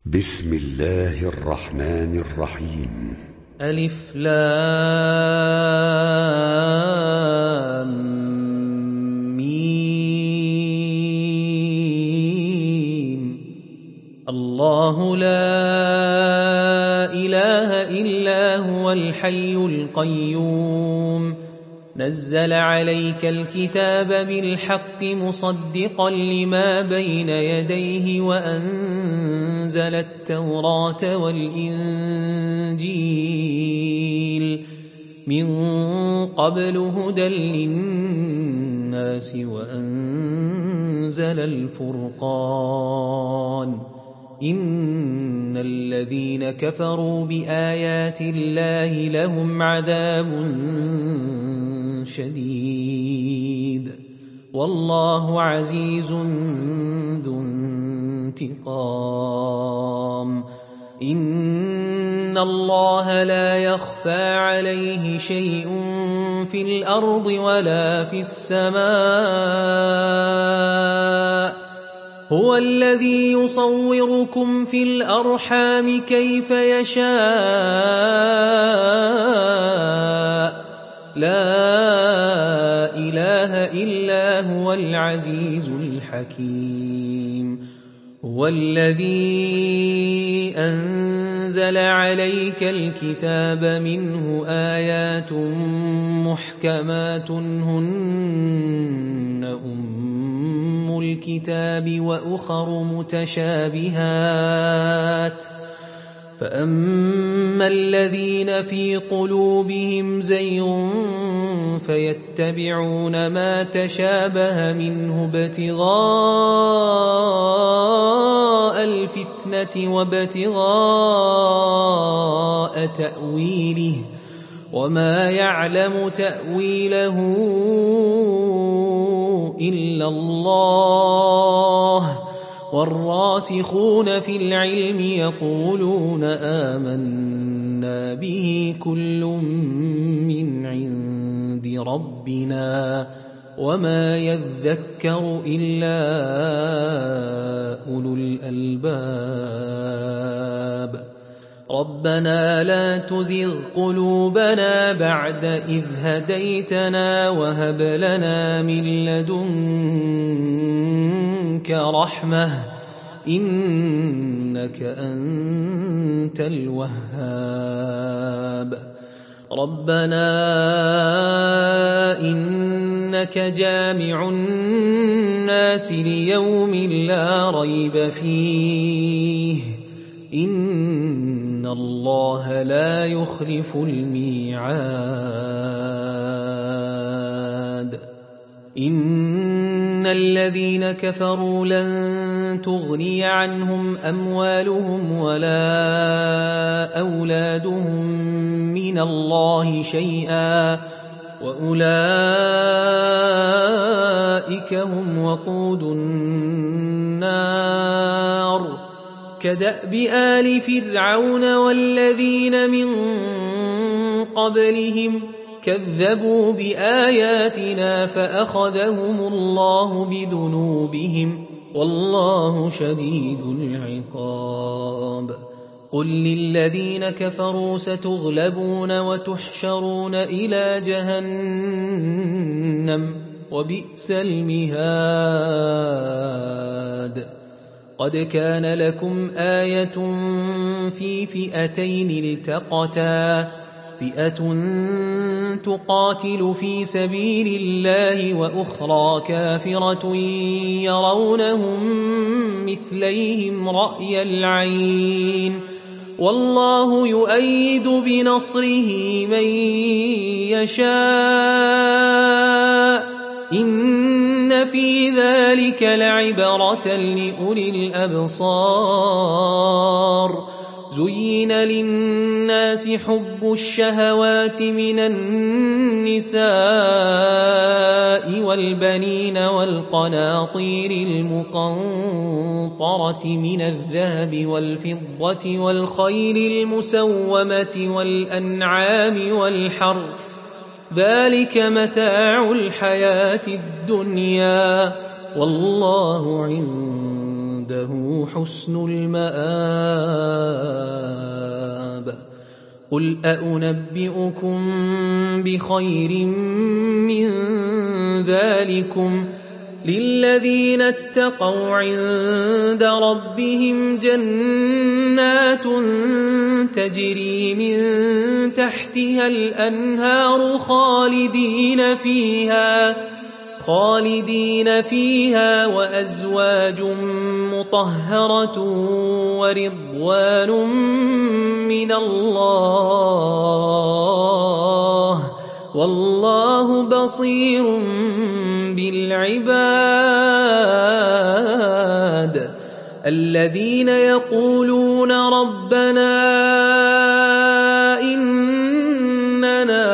بسم الله الرحمن الرحيم. ألف لام ميم. الله لا إله إلا هو الحي القيوم نزل عليك الكتاب بالحق مصدقا لما بين يديه وأنزل التوراة والإنجيل من قبل هدى للناس وأنزل الفرقان إن الذين كفروا بآيات الله لهم عذاب شديد والله عزيز ذو انتقام. إن الله لا يخفى عليه شيء في الأرض ولا في السماء هو الذي يصوركم في الأرحام كيف يشاء لا إله إلا هو العزيز الحكيم. هو الذي أنزل عليك الكتاب منه آيات محكمات هن أم الكتاب وأخر متشابهات فأما الذين في قلوبهم زيغ فيتبعون ما تشابه منه ابتغاء الفتنة وابتغاء تأويله وما يعلم تأويله إلا الله والراسخون في العلم يقولون آمنا به كل من عند ربنا وما يذكر إلا أولو الألباب. ربنا لا تزغ قلوبنا بعد إذ هديتنا وهب لنا من لدنك رحمة إنك أنت الوهاب. ربنا إنك جامع الناس ليوم لا ريب فيه إن الله لا يخلف الميعاد. إن الذين كفروا لن تغني عنهم أموالهم ولا أولادهم من الله شيئا وأولئك هم وقود النار كدأب آل فرعون والذين من قبلهم كذبوا بآياتنا فأخذهم الله بذنوبهم والله شديد العقاب. قل للذين كفروا ستغلبون وتحشرون إلى جهنم وبئس المهاد. قد كان لكم آية في فئتين التقتا فئة تقاتل في سبيل الله وأخرى كافرة يرونهم مثليهم رأي العين والله يؤيد بنصره من يشاء إن في ذلك لعبرة لأولي الأبصار. زين للناس حب الشهوات من النساء والبنين والقناطير المقنطرة من الذهب والفضة والخيل المسومة والأنعام والحرث ذلك متاع الحياة الدنيا والله عنده وعنده حسن المآب قل أنبئكم بخير من ذلكم للذين اتقوا عند ربهم جنات تجري من تحتها الأنهار خالدين فيها وأزواج مطهرة ورضوان من الله والله بصير بالعباد الذين يقولون ربنا إننا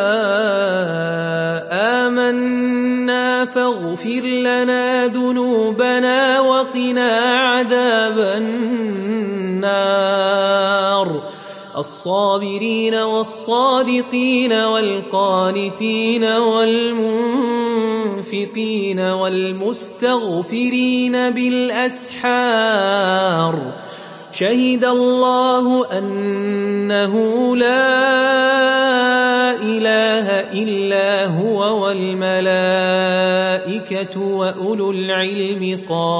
آمنا فاغفر لنا ذنوبنا وقنا عذاب النار الصابرين والصادقين والقانتين والمنفقين والمستغفرين بالأسحار شهد الله أنه لا إله إلا هو والملائكة وأولو العلم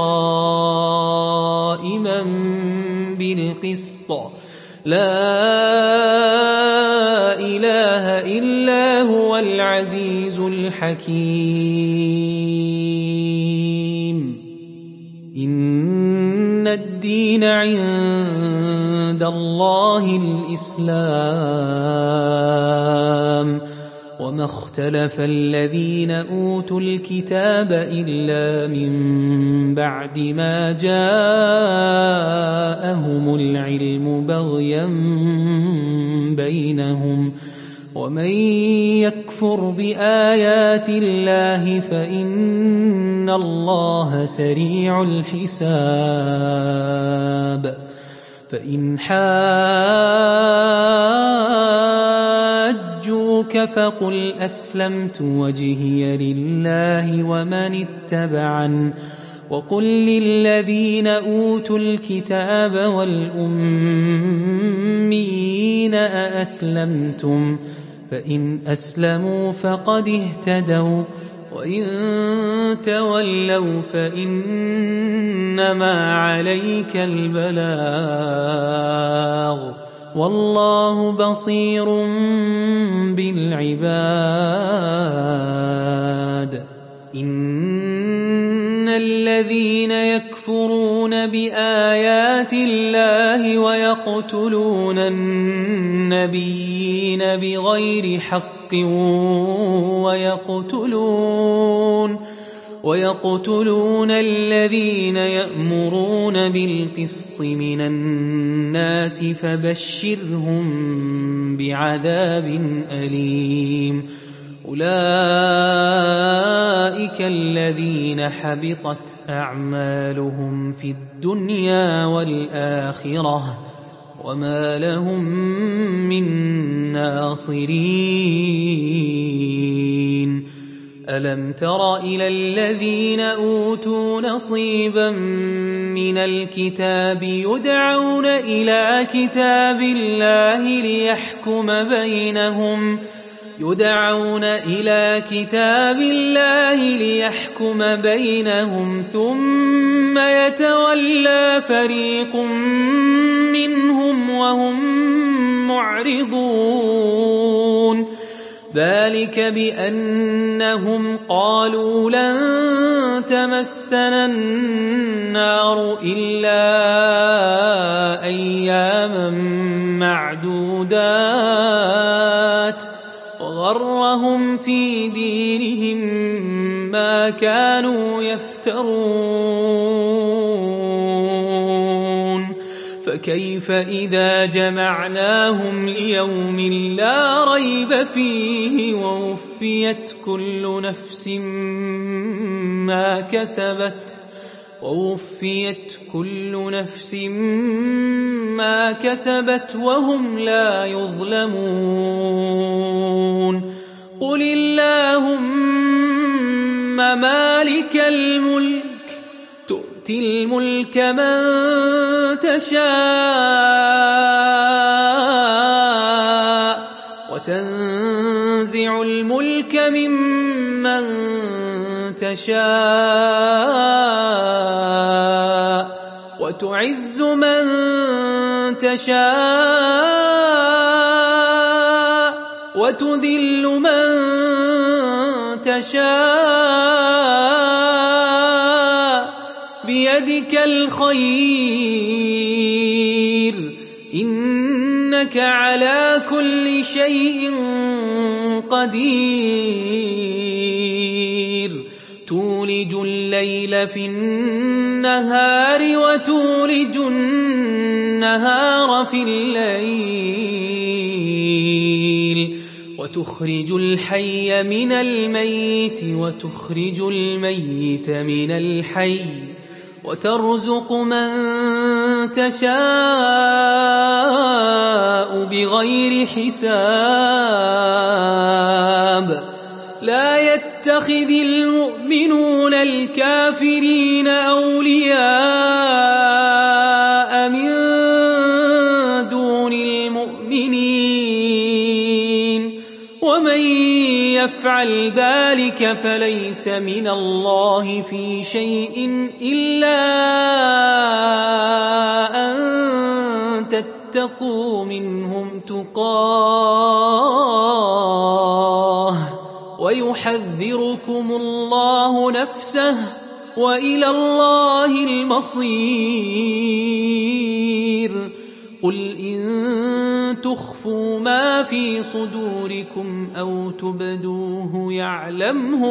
قائما بالقسط لا إله إلا هو العزيز الحكيم إن الدين عند الله الإسلام وما اختلف الذين أوتوا الكتاب إلا من بعد ما جاءهم العلم بغيا بينهم ومن يكفر بآيات الله فإن الله سريع الحساب فإن حاجوك فقل أسلمت وجهي لله ومن اتبعن وقل للذين أوتوا الكتاب والأميين أأسلمتم فإن أسلموا فقد اهتدوا وإن تولوا فإنما عليك البلاغ والله بصير بالعباد إن الذين يكفرون بآيات الله ويقتلون النبيين بغير حق ويقتلون الذين يأمرون بالقسط من الناس فبشرهم بعذاب أليم أولئك الذين حبطت أعمالهم في الدنيا والآخرة وما لهم من ناصرين ألم تر إلى الذين أوتوا نصيبا من الكتاب يدعون إلى كتاب الله ليحكم بينهم ثم يتولى فريق منهم وهم معرضون ذلك بأنهم قالوا لن تمسنا النار إلا أياما معدودات وغرهم في دينهم ما كانوا يفترون فكيف إذا جمعناهم ليوم لا ريب فيه ووفيت كل نفس ما كسبت وهم لا يظلمون قل اللهم مالك الملك تؤتي تؤتي الملك من تشاء وتنزع الملك ممن تشاء وتعز من تشاء وتذل من تشاء بيدك الخير إنك على كل شيء قدير تولج الليل في النهار وتولج النهار في الليل وتخرج الحي من الميت وتخرج الميت من الحي وترزق من تشاء بغير حساب لا يتخذ المؤمنون الكافرين أولياء من دون المؤمنين ومن يفعل ذلك فليس من الله في شيء إلا أن تتقوا منهم تقاه ويحذركم الله نفسه وإلى الله المصير قل إن تخفوا ما في صدوركم أو تبدوه يعلمه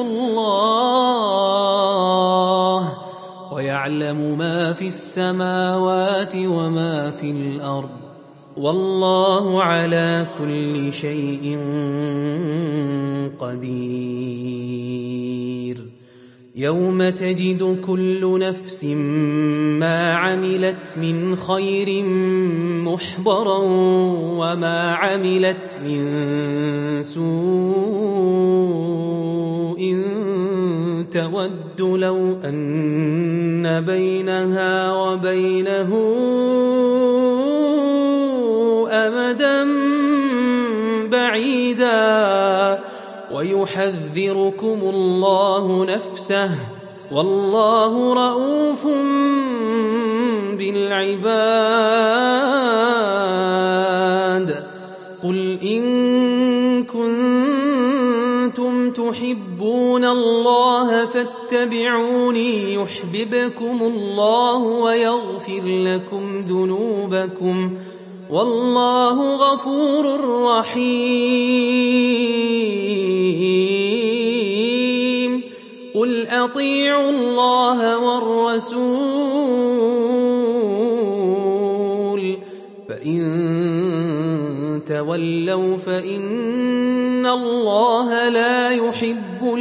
الله ويعلم ما في السماوات وما في الأرض والله على كل شيء قدير يوم تجد كل نفس ما عملت من خير محضرا وما عملت من سوء تود لو أن بينها وبينه أمدا بعيدا ويحذركم الله نفسه والله رؤوف بالعباد قل إن كنتم تحبون الله فاتبعوني يحببكم الله ويغفر لكم ذنوبكم والله غفور رحيم قل أطيعوا الله والرسول فإن تولوا فإن الله لا يحب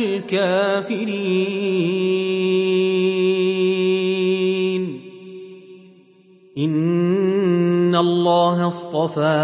الكافرين إن الله اصطفى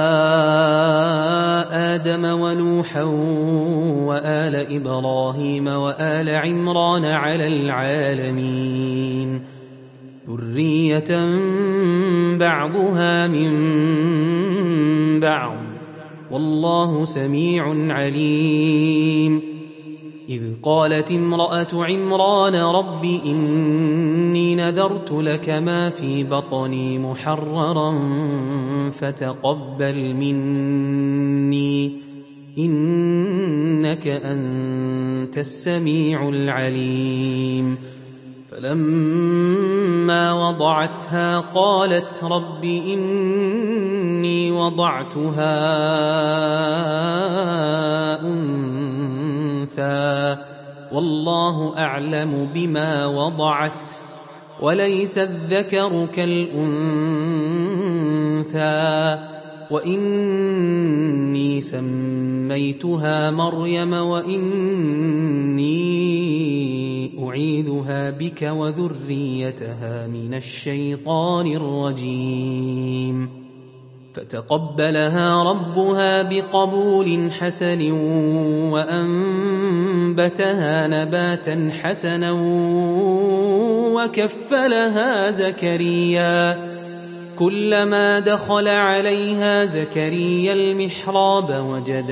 آدم ونوحا وآل إبراهيم وآل عمران على العالمين ذرية بعضها من بعض والله سميع عليم إذ قالت امرأة عمران رب إني نذرت لك ما في بطني محررا فتقبل مني إنك أنت السميع العليم فلما وضعتها قالت رب إني وضعتها أنثى والله أعلم بما وضعت وليس الذكر كالأنثى وإني سميتها مريم وإني أعيذها بك وذريتها من الشيطان الرجيم فتقبلها ربها بقبول حسن وأنبتها نباتا حسنا وكفلها زكريا. كلما دخل عليها زكريا المحراب وجد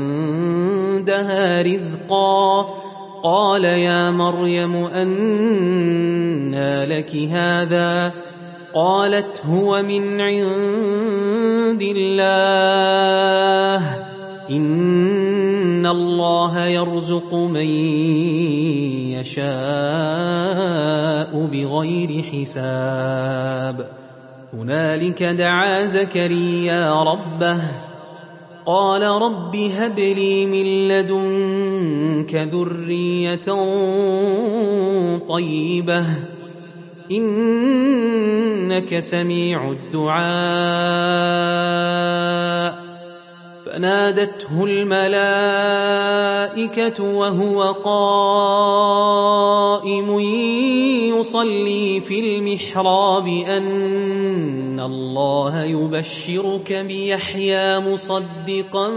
عندها رزقا قال يا مريم أنى لك هذا؟ قالت هو من عند الله إن الله يرزق من يشاء بغير حساب. هنالك دعا زكريا ربه قال رب هب لي من لدنك ذرية طيبة إنك سميع الدعاء. فنادته الملائكة وهو قائم يصلي في المحراب أن الله يبشرك بيحيى مصدقا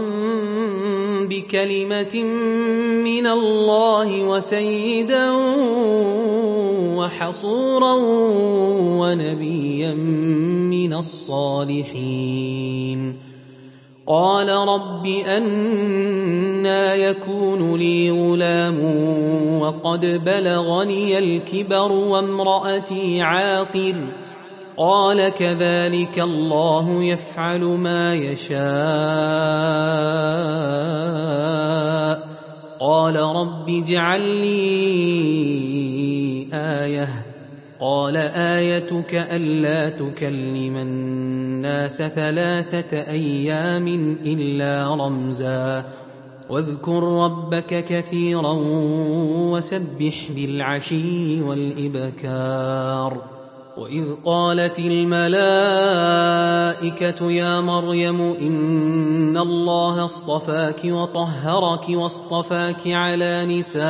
بكلمة من الله وسيدا وحصورا ونبيا من الصالحين. قال رب أنى يكون لي غلام وقد بلغني الكبر وامرأتي عاقر؟ قال كذلك الله يفعل ما يشاء. قال رب اجعل لي آية. قال آيتك ألا تكلم الناس 3 أيام إلا رمزا واذكر ربك كثيرا وسبح بالعشي والإبكار. وإذ قالت الملائكة يا مريم إن الله اصطفاك وطهرك واصطفاك على نساء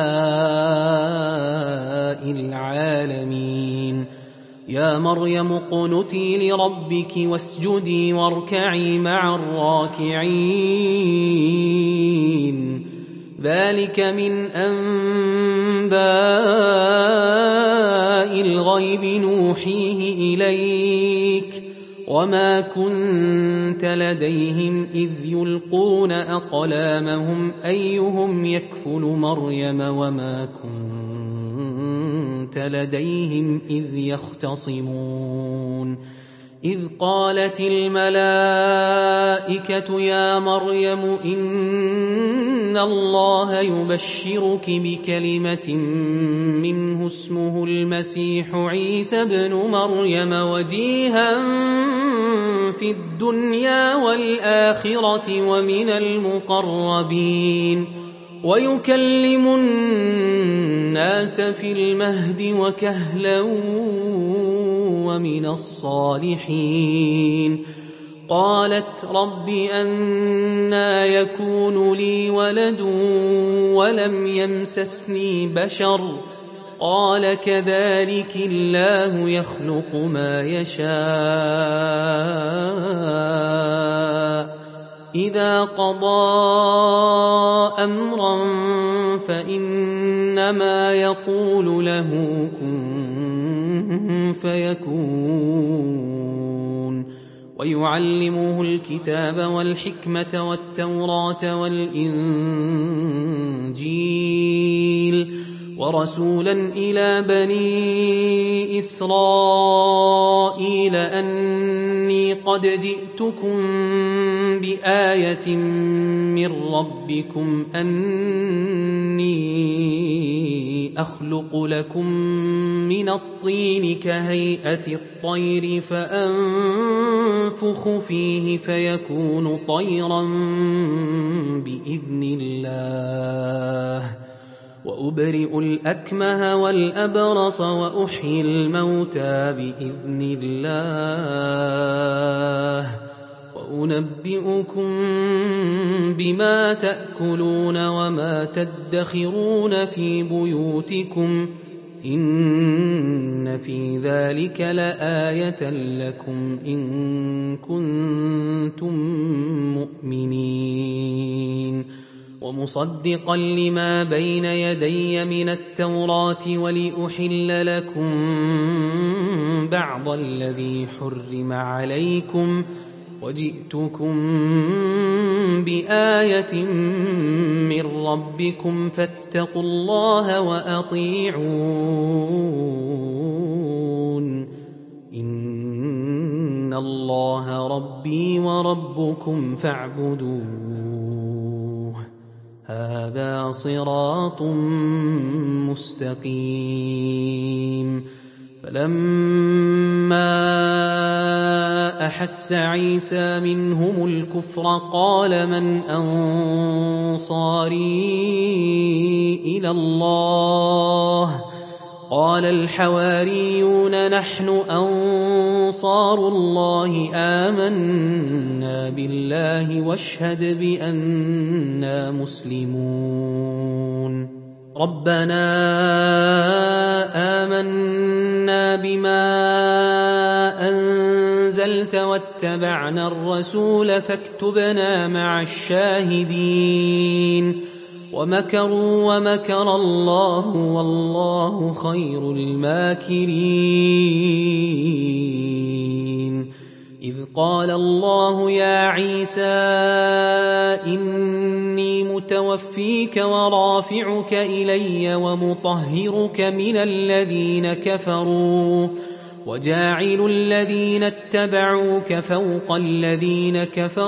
العالمين. يا مريم اقنتي لربك واسجدي واركعي مع الراكعين. ذلك من أنباء الغيب نوحيه إليك وما كنت لديهم إذ يلقون أقلامهم أيهم يكفل مريم وما كنت لديهم إذ يختصمون. إذ قالت الملائكة يا مريم إن الله يبشرك بكلمة منه اسمه المسيح عيسى ابن مريم وجيها في الدنيا والآخرة ومن المقربين ويكلم الناس في المهد وكهلا ومن الصالحين. قالت رب أنى يكون لي ولد ولم يمسسني بشر؟ قال كذلك الله يخلق ما يشاء إذا قضى أمرا فإنما يقول له كن فيكون. ويعلمه الكتاب والحكمة والتوراة والإنجيل ورسولا إلى بني إسرائيل أني قد جئتكم بآية من ربكم أني أخلق لكم من الطين كهيئة الطير فأنفخ فيه فيكون طيرا بإذن الله وأبرئ الأكمه والأبرص وأحيي الموتى بإذن الله وأنبئكم بما تأكلون وما تدخرون في بيوتكم إن في ذلك لآية لكم إن كنتم كنتم مؤمنين ومصدقا لما بين يدي من التوراة ولأحل لكم بعض الذي حرم عليكم وجئتكم بآية من ربكم فاتقوا الله وأطيعون إن الله ربي وربكم فاعبدوه هذا صراط مستقيم فلما أحس عيسى منهم الكفر قال من أنصاري إلى الله قال الحواريون نحن أنصار الله آمنا بالله واشهد بأننا مسلمون ربنا آمنا بما أنزلت واتبعنا الرسول فاكتبنا مع الشاهدين ومكروا ومكر الله والله خير الماكرين إذ قال الله يا عيسى إني متوفيك ورافعك إلي ومطهرك من الذين كفروا وجاعل الذين اتبعوك فوق الذين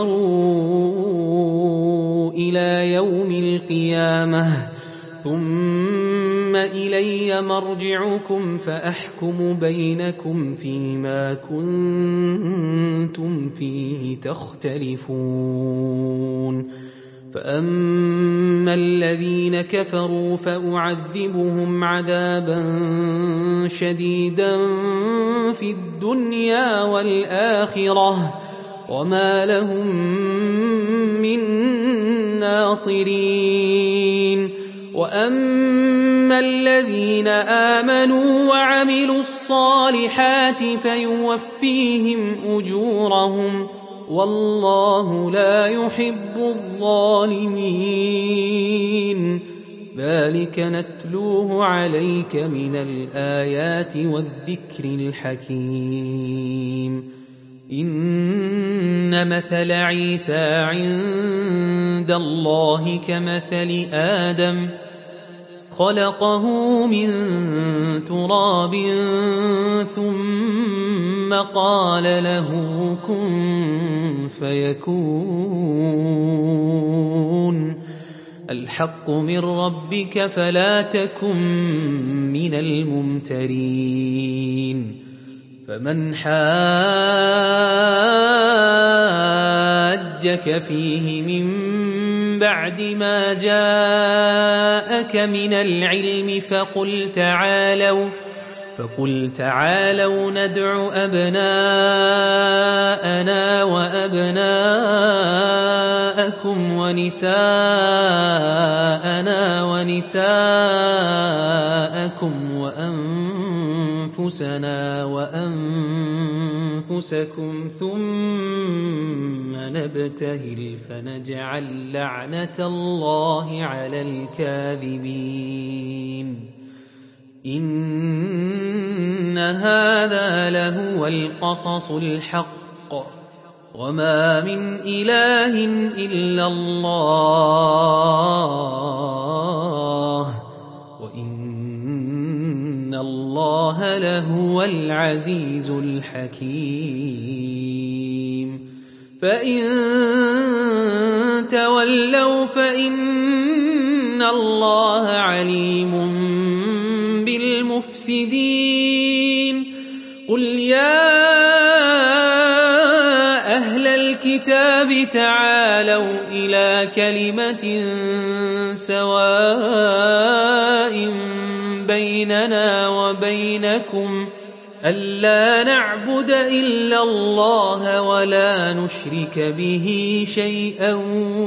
كفروا إلى يوم القيامة ثم إلي مرجعكم فأحكم بينكم فيما كنتم فيه تختلفون فأما الذين كفروا فأعذبهم عذابا شديدا في الدنيا والآخرة وما لهم من ناصرين وأما الذين آمنوا وعملوا الصالحات فيوفيهم أجورهم والله لا يحب الظالمين ذلك نتلوه عليك من الآيات والذكر الحكيم إن مثل عيسى عند الله كمثل آدم خلقه من تراب ثم قال له كن فيكون الحق من ربك فلا تكن من الممترين فمن حاجك فيه من بعد ما جاءك من العلم فقل تعالوا ندع أبناءنا وأبناءكم ونساءنا ونساءكم وأنفسنا وأنفسكم ثم نبتهل فنجعل لعنة الله على الكاذبين إن هذا لهو القصص الحق وما من إله إلا الله وإن الله لهو العزيز الحكيم فإن تولوا فإن الله عليم بالمفسدين قل يا أهل الكتاب تعالوا إلى كلمة سواء بيننا وبينكم ألا نعبد إلا الله ولا نشرك به شيئا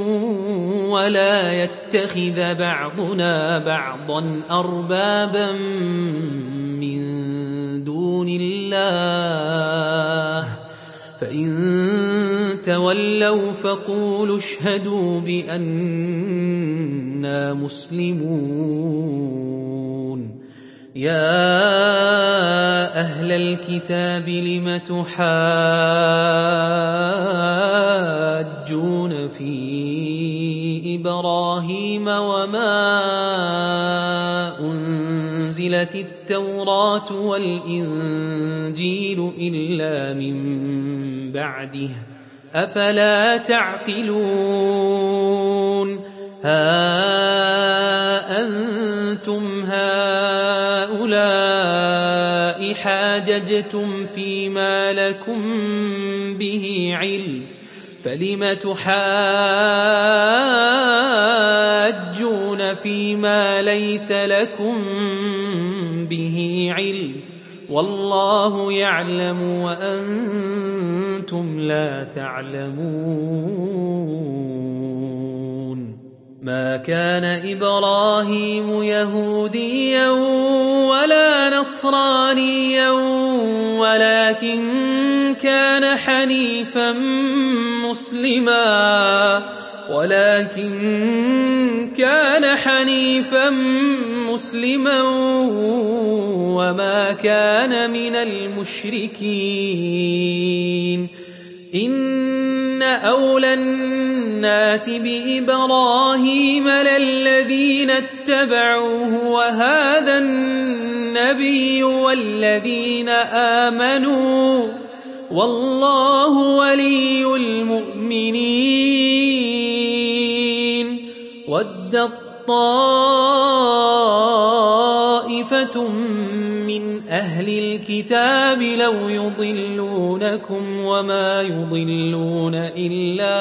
ولا يتخذ بعضنا بعضا أربابا من دون الله فإن تولوا فقولوا اشهدوا بأننا مسلمون. يا أهل الكتاب لم تحاجون في إبراهيم وما أنزلت التوراة والإنجيل إلا من بعده أفلا تعقلون. ها أنتم هؤلاء حاججتم فيما لكم به علم فلم تحاجون فيما ليس لكم به علم والله يعلم وأنتم لا تعلمون. ما كان إبراهيم يهوديا ولا نصرانيا ولكن كان حنيفا مسلما وما كان من المشركين. إن أولى الناس بإبراهيم للذين اتبعوه وهذا النبي والذين آمنوا والله ولي المؤمنين. ودت طائفة من أهل الكتاب لو يضلونكم وما يضلون إلا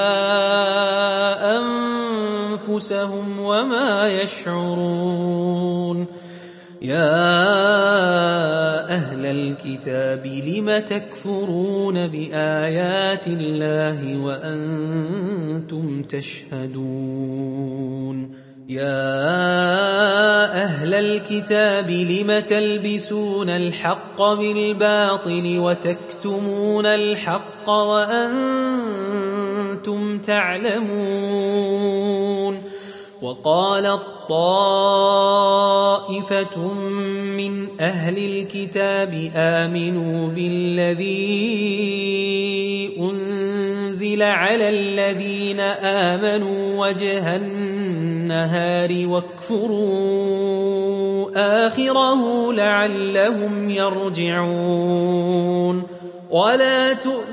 أنفسهم وما يشعرون. يا أهل الكتاب لم تكفرون بآيات الله وأنتم تشهدون. يا أهل الكتاب لم تلبسون الحق بالباطل وتكتمون الحق وأنتم تعلمون. وقالت طائفة من أهل الكتاب آمنوا بالذي أنزل على الذين آمنوا وجه النهار واكفروا آخره لعلهم يرجعون. ولا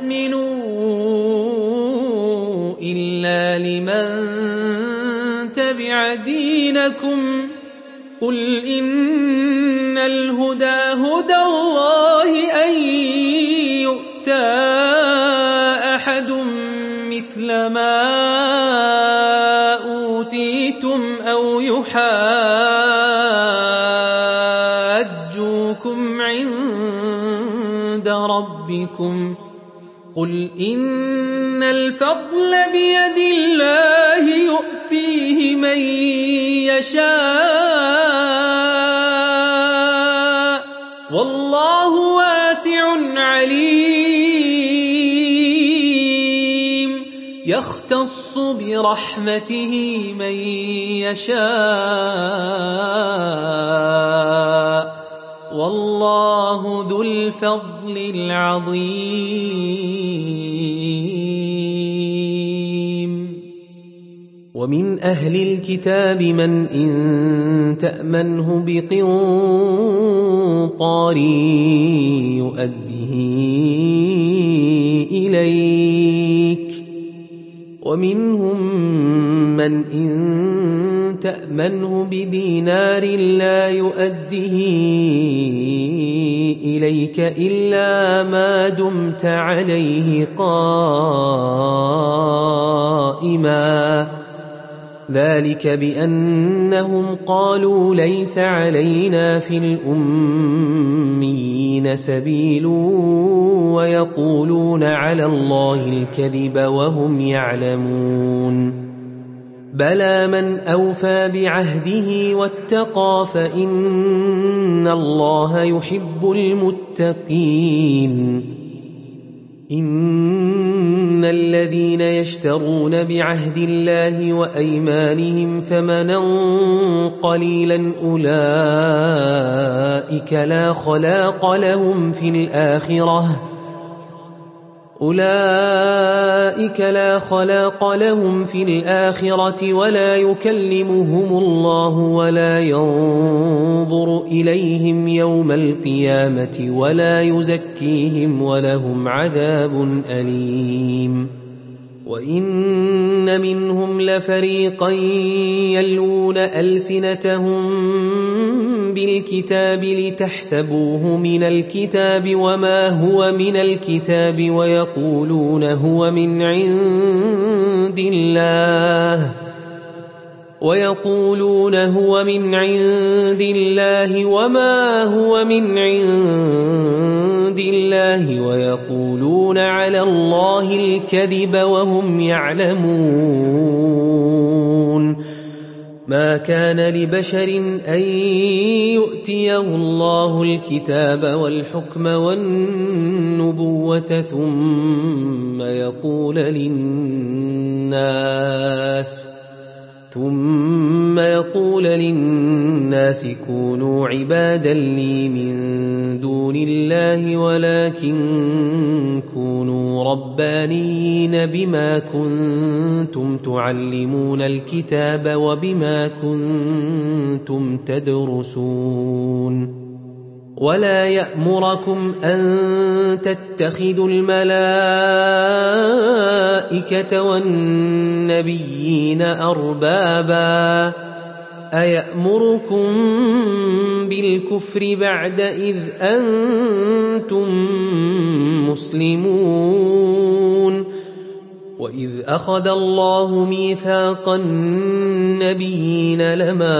تؤمنوا إلا لمن تبع دينكم قل إن الهدى هدى الله أن يؤتى أحد مثل ما أوتيتم أو يحاجوكم عند ربكم قل إن الفضل بيد الله يؤتيه من يشاء والله واسع عليم. يختص برحمته من يشاء والله ذو الفضل العظيم. ومن أهل الكتاب من إن تأمنه بقنطار يؤديه إليك ومنهم من إن تأمنه بدينار لا يؤديه إليك إلا ما دمت عليه قائما ذلك بأنهم قالوا ليس علينا في الأميين سبيل ويقولون على الله الكذب وهم يعلمون. بلى من أوفى بعهده واتقى فإن الله يحب المتقين. إن الذين يشترون بعهد الله وأيمانهم ثمنا قليلا أولئك لا خلاق لهم في الآخرة ولا يكلمهم الله ولا ينظر إليهم يوم القيامة ولا يزكيهم ولهم عذاب أليم. وإن منهم لفريقا يلوون ألسنتهم بالكتاب لتحسبوه من الكتاب وما هو من الكتاب ويقولون هو من عند الله وما هو من عند الله ويقولون على الله الكذب وهم يعلمون. ما كان لبشر أن يؤتيه الله الكتاب والحكم والنبوة ثم يقول للناس كونوا عبادا لي من دون الله ولكن كونوا ربانيين بما كنتم تعلمون الكتاب وبما كنتم تدرسون. ولا يأمركم أن تتخذوا الملائكة والنبيين أربابا أيأمركم بالكفر بعد إذ أنتم مسلمون. وإذ أخذ الله ميثاق النبيين لما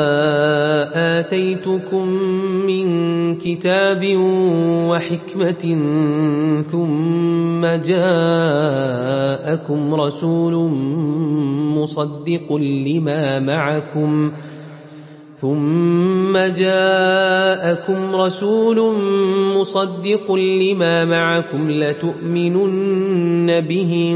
آتيتكم من كتاب وحكمة ثم جاءكم رسول مصدق لما معكم لتؤمنن به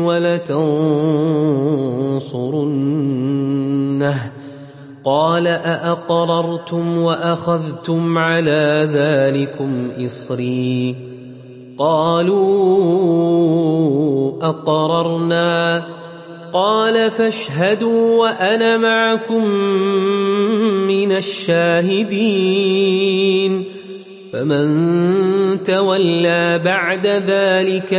ولتنصرنه. قال أأقررتم وأخذتم على ذلكم إصري؟ قالوا أقررنا. قال فاشهدوا وأنا معكم من الشاهدين. فمن تولى بعد ذلك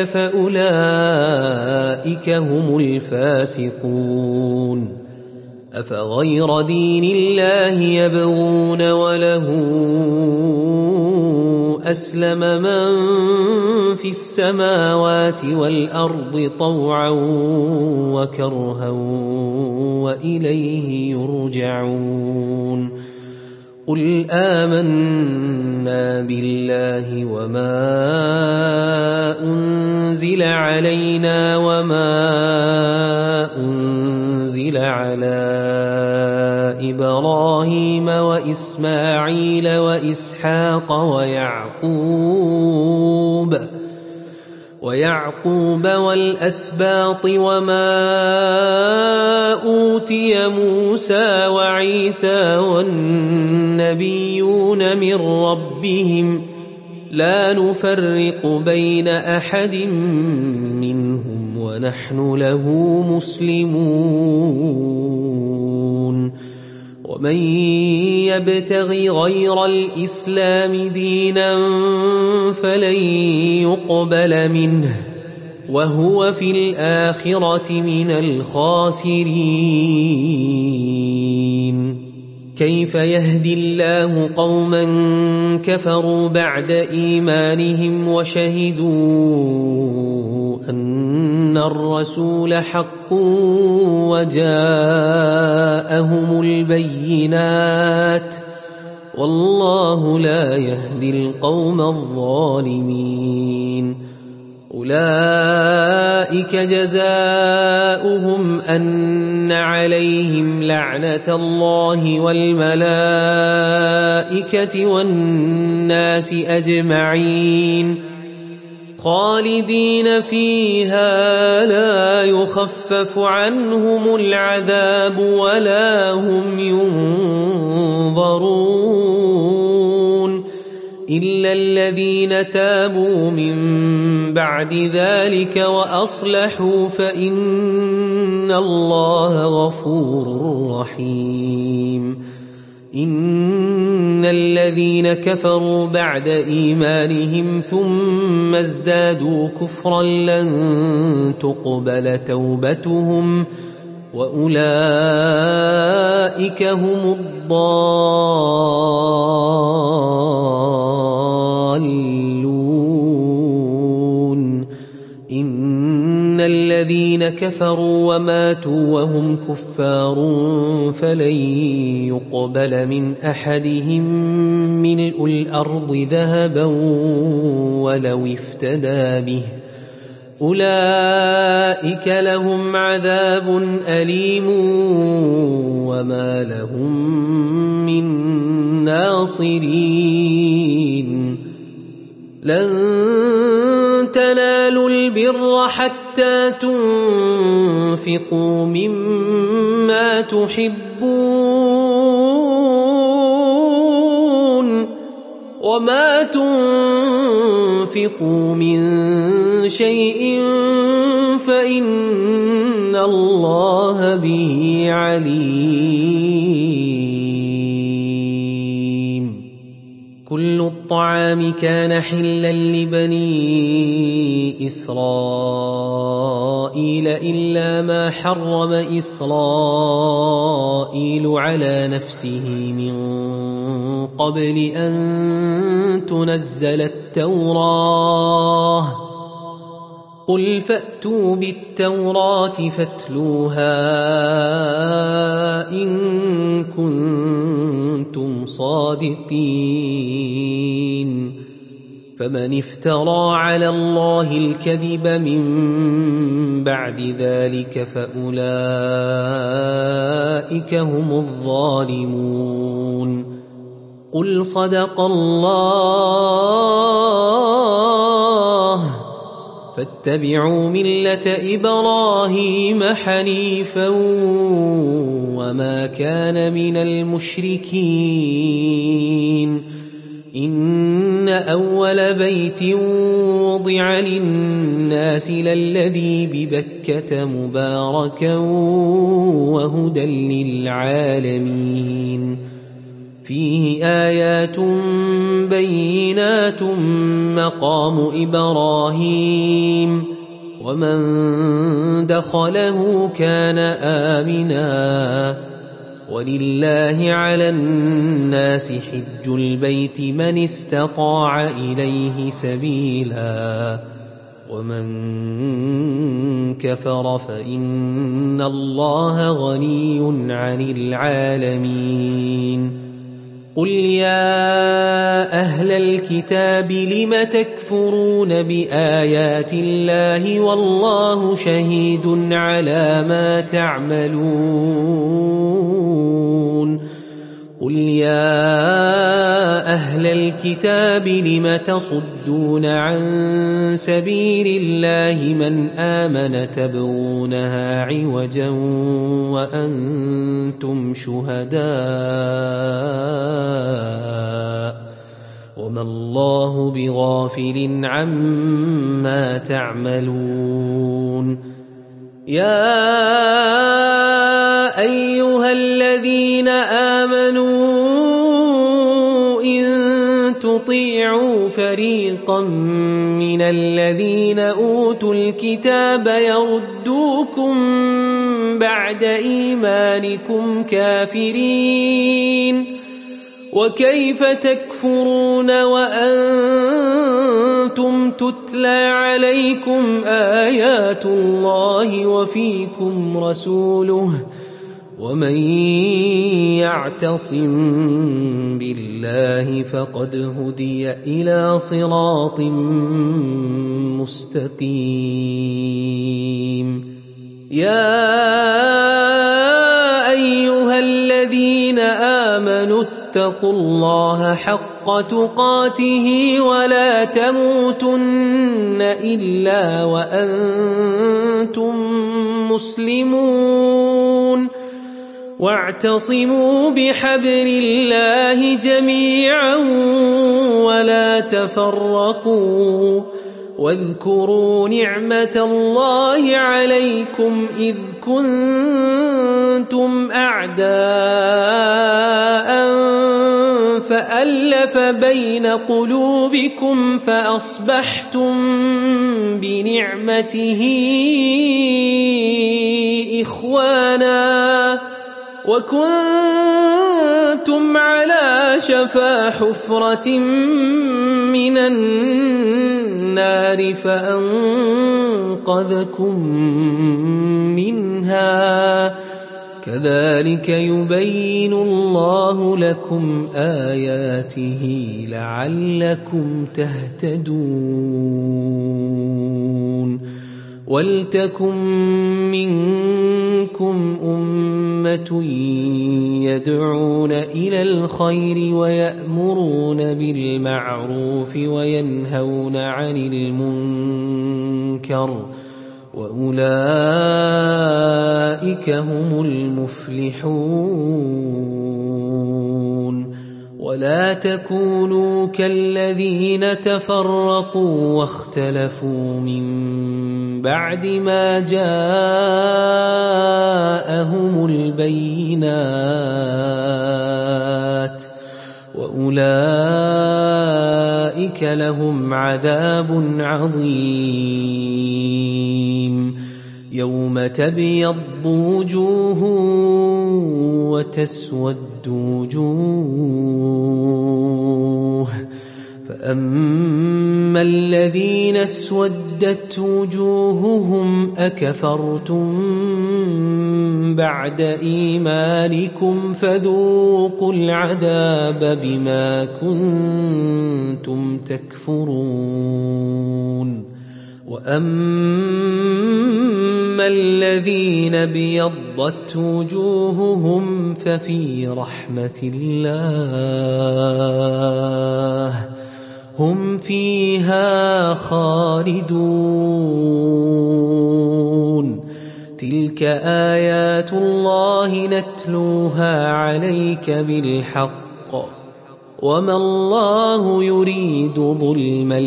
فأولئك هم الفاسقون. أفغير دين الله يبغون وله أسلم من في السماوات والأرض طوعا وكرها وإليه يرجعون. قل آمنا بالله وما أنزل علينا وما أنزل على إبراهيم وإسماعيل وإسحاق ويعقوب والأسباط وما أوتي موسى وعيسى والنبيون من ربهم لا نفرق بين أحد منهم ونحن له مسلمون. ومن يبتغ غير الإسلام دينا فلن يقبل منه وهو في الآخرة من الخاسرين. كيف يهدي الله قوما كفروا بعد إيمانهم وشهدوا أن الرسول حق وجاءهم البينات والله لا يهدي القوم الظالمين. أولئك جزاؤهم أن عليهم لعنة الله والملائكة والناس أجمعين خالدين فيها لا يخفف عنهم العذاب ولا هم ينظرون إلا الذين تابوا من بعد ذلك وأصلحوا فإن الله غفور رحيم إن الذين كفروا بعد إيمانهم ثم ازدادوا كفرا لن تقبل توبتهم وأولئك هم الضالون إن الذين كفروا وماتوا وهم كفار فلن يقبل من أحدهم ملء الأرض ذهبا ولو افتدى به أولئك لهم عذاب أليم وما لهم من ناصرين لن تنالوا البر حتى تنفقوا مما تحبون وما تنفقوا من شيء فإن الله به عليم كل الطعام كان حلا لبني إسرائيل إلا ما حرم إسرائيل على نفسه من قبل أن تنزل التوراة قل فأتوا بالتوراة فاتلوها إن كنتم صادقين فمن افترى على الله الكذب من بعد ذلك فأولئك هم الظالمون قل صدق الله فاتبعوا ملة إبراهيم حنيفا وما كان من المشركين إن أول بيت وضع للناس للذي ببكة مباركا وهدى للعالمين فيه آيات بينات مقام إبراهيم ومن دخله كان آمنا ولله على الناس حج البيت من استطاع إليه سبيلا ومن كفر فإن الله غني عن العالمين قل يا أهل الكتاب لم تكفرون بآيات الله والله شهيد على ما تعملون قل يا أهل الكتاب لم تصدون عن سبيل الله من آمن تبغونها عوجا وأنتم شهداء وما الله بغافل عما تعملون يا أيها الذين آمنوا إن تطيعوا فريقا من الذين أوتوا الكتاب يردوكم بعد إيمانكم كافرين وكيف تكفرون وأنتم تتلى عليكم آيات الله وفيكم رسوله ومن يعتصم بالله فقد هدي إلى صراط مستقيم يا أيها الذين آمنوا اتقوا الله حق حق تقاته ولا تموتن إلا وأنتم مسلمون واعتصموا بحبل الله جميعا ولا تفرقوا واذكروا نعمة الله عليكم إذ كنتم أعداء فألف بين قلوبكم فأصبحتم بنعمته إخوانا وكنتم على شفا حفرة من النار فأنقذكم منها كذلك يبين الله لكم آياته لعلكم تهتدون ولتكن منكم أمة يدعون إلى الخير ويأمرون بالمعروف وينهون عن المنكر وأولئك هم المفلحون ولا تكونوا كالذين تفرقوا واختلفوا من بعد ما جاءهم البينات وأولئك لهم عذاب عظيم يوم تبيض وجوه وتسود وجوه فأما الذين اسودت وجوههم أكفرتم بعد إيمانكم فذوقوا العذاب بما كنتم تكفرون وأما الذين بيضت وجوههم ففي رحمة الله هم فيها خالدون تلك آيات الله نتلوها عليك بالحق وما الله يريد ظلما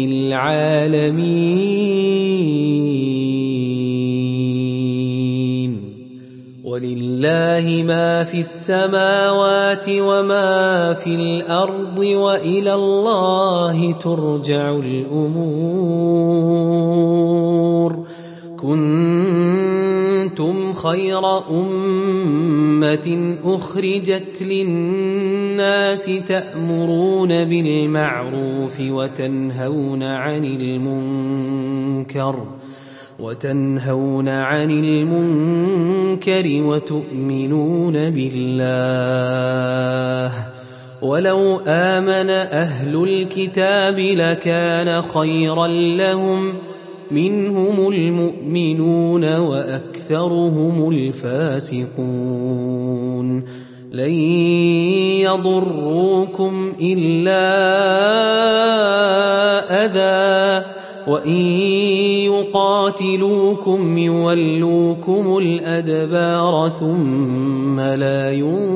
للعالمين ولله ما في السماوات وما في الأرض وإلى الله ترجع الأمور كنتم خير أمة أخرجت للناس تأمرون بالمعروف وتنهون عن المنكر وتؤمنون بالله ولو آمن أهل الكتاب لكان خيرا لهم منهم المؤمنون وأكثرهم الفاسقون لن يضروكم إلا أذى وإن يقاتلوكم يولوكم الأدبار ثم لا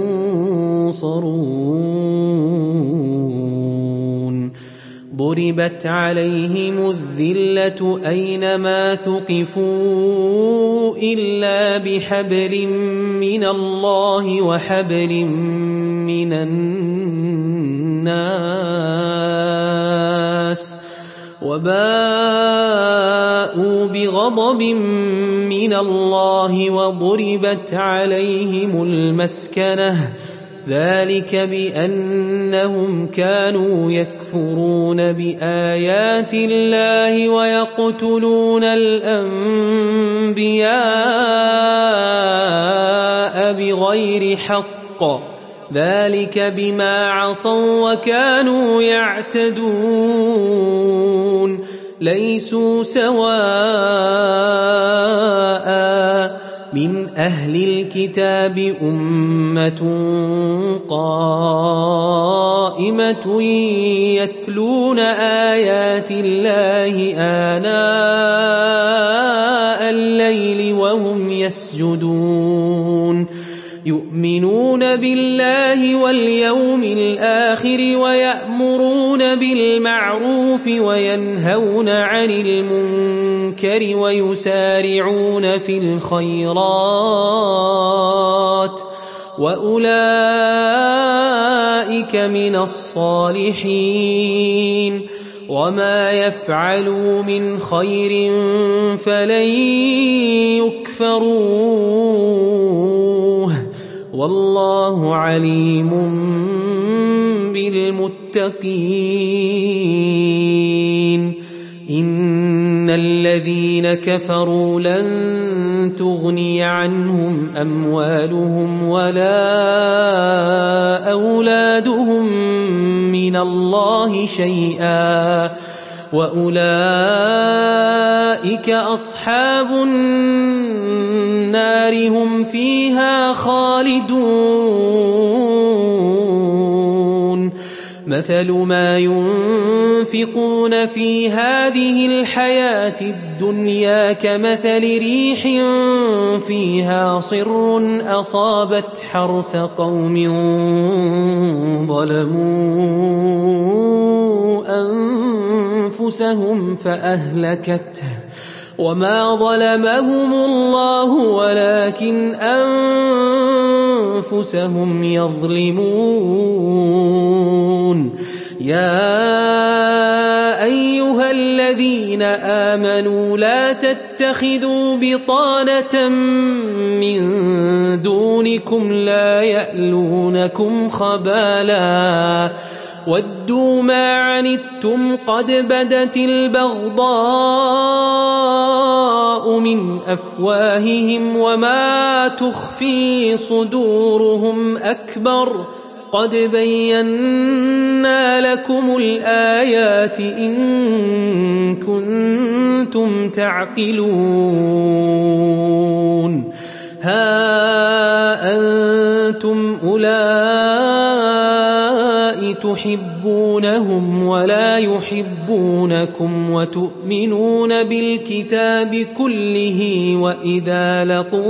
ينصرون ضربت عليهم الذلة أينما ثقفوا إلا بحبل من الله وحبل من الناس وباءوا بغضب من الله وضربت عليهم المسكنة ذلك بأنهم كانوا يكفرون بآيات الله ويقتلون الأنبياء بغير حق ذلك بما عصوا وكانوا يعتدون ليسوا سواء من أهل الكتاب أمة قائمة يتلون آيات الله آناء الليل وهم يسجدون يؤمنون بالله واليوم الآخر ويأمرون بالمعروف وينهون عن المنكر ويسارعون في الخيرات وأولئك من الصالحين وما يفعلوا من خير فلن يكفروه والله عليم بالمتقين إن الذين كفروا لن تغني عنهم أموالهم ولا أولادهم من الله شيئا وأولئك أصحاب النار هم فيها خالدون مثل ما ينفقون في هذه الحياة الدنيا كمثل ريح فيها صر أصابت حرث قوم ظلموا أنفسهم فأهلكته وما ظلمهم الله ولكن أنفسهم يظلمون يا أيها الذين آمنوا لا تتخذوا بطانة من دونكم لا يألونكم خبالا ودوا ما عنتم قد بدت البغضاء من أفواههم وما تخفي صدورهم أكبر قد بينا لكم الآيات إن كنتم تعقلون ها أنتم أولئك تحبونهم ولا يحبونكم وتؤمنون بالكتاب كله وإذا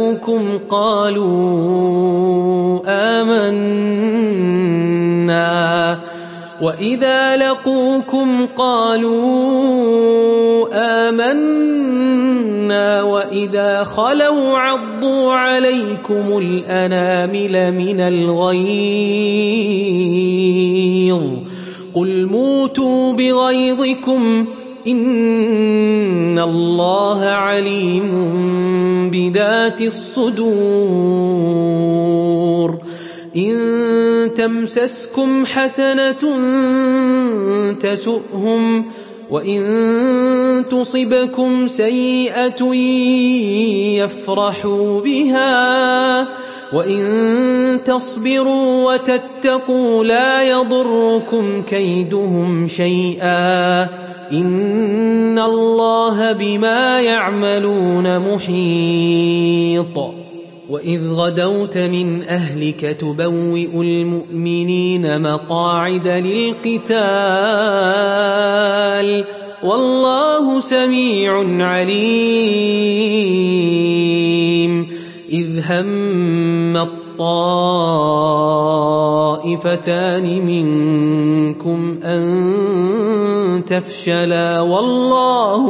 لقوكم قالوا آمنا وإذا خلوا عضوا عليكم الأنامل من الغيظ قل موتوا بغيظكم إن الله عليم بذات الصدور إن تمسسكم حسنة تسؤهم وإن تصبكم سيئة يفرحوا بها وإن تصبروا وتتقوا لا يضركم كيدهم شيئا إن الله بما يعملون محيط وإذ غدوت من أهلك تبوئ المؤمنين مقاعد للقتال والله سميع عليم إذ هم الطائفتان منكم أن تفشلا والله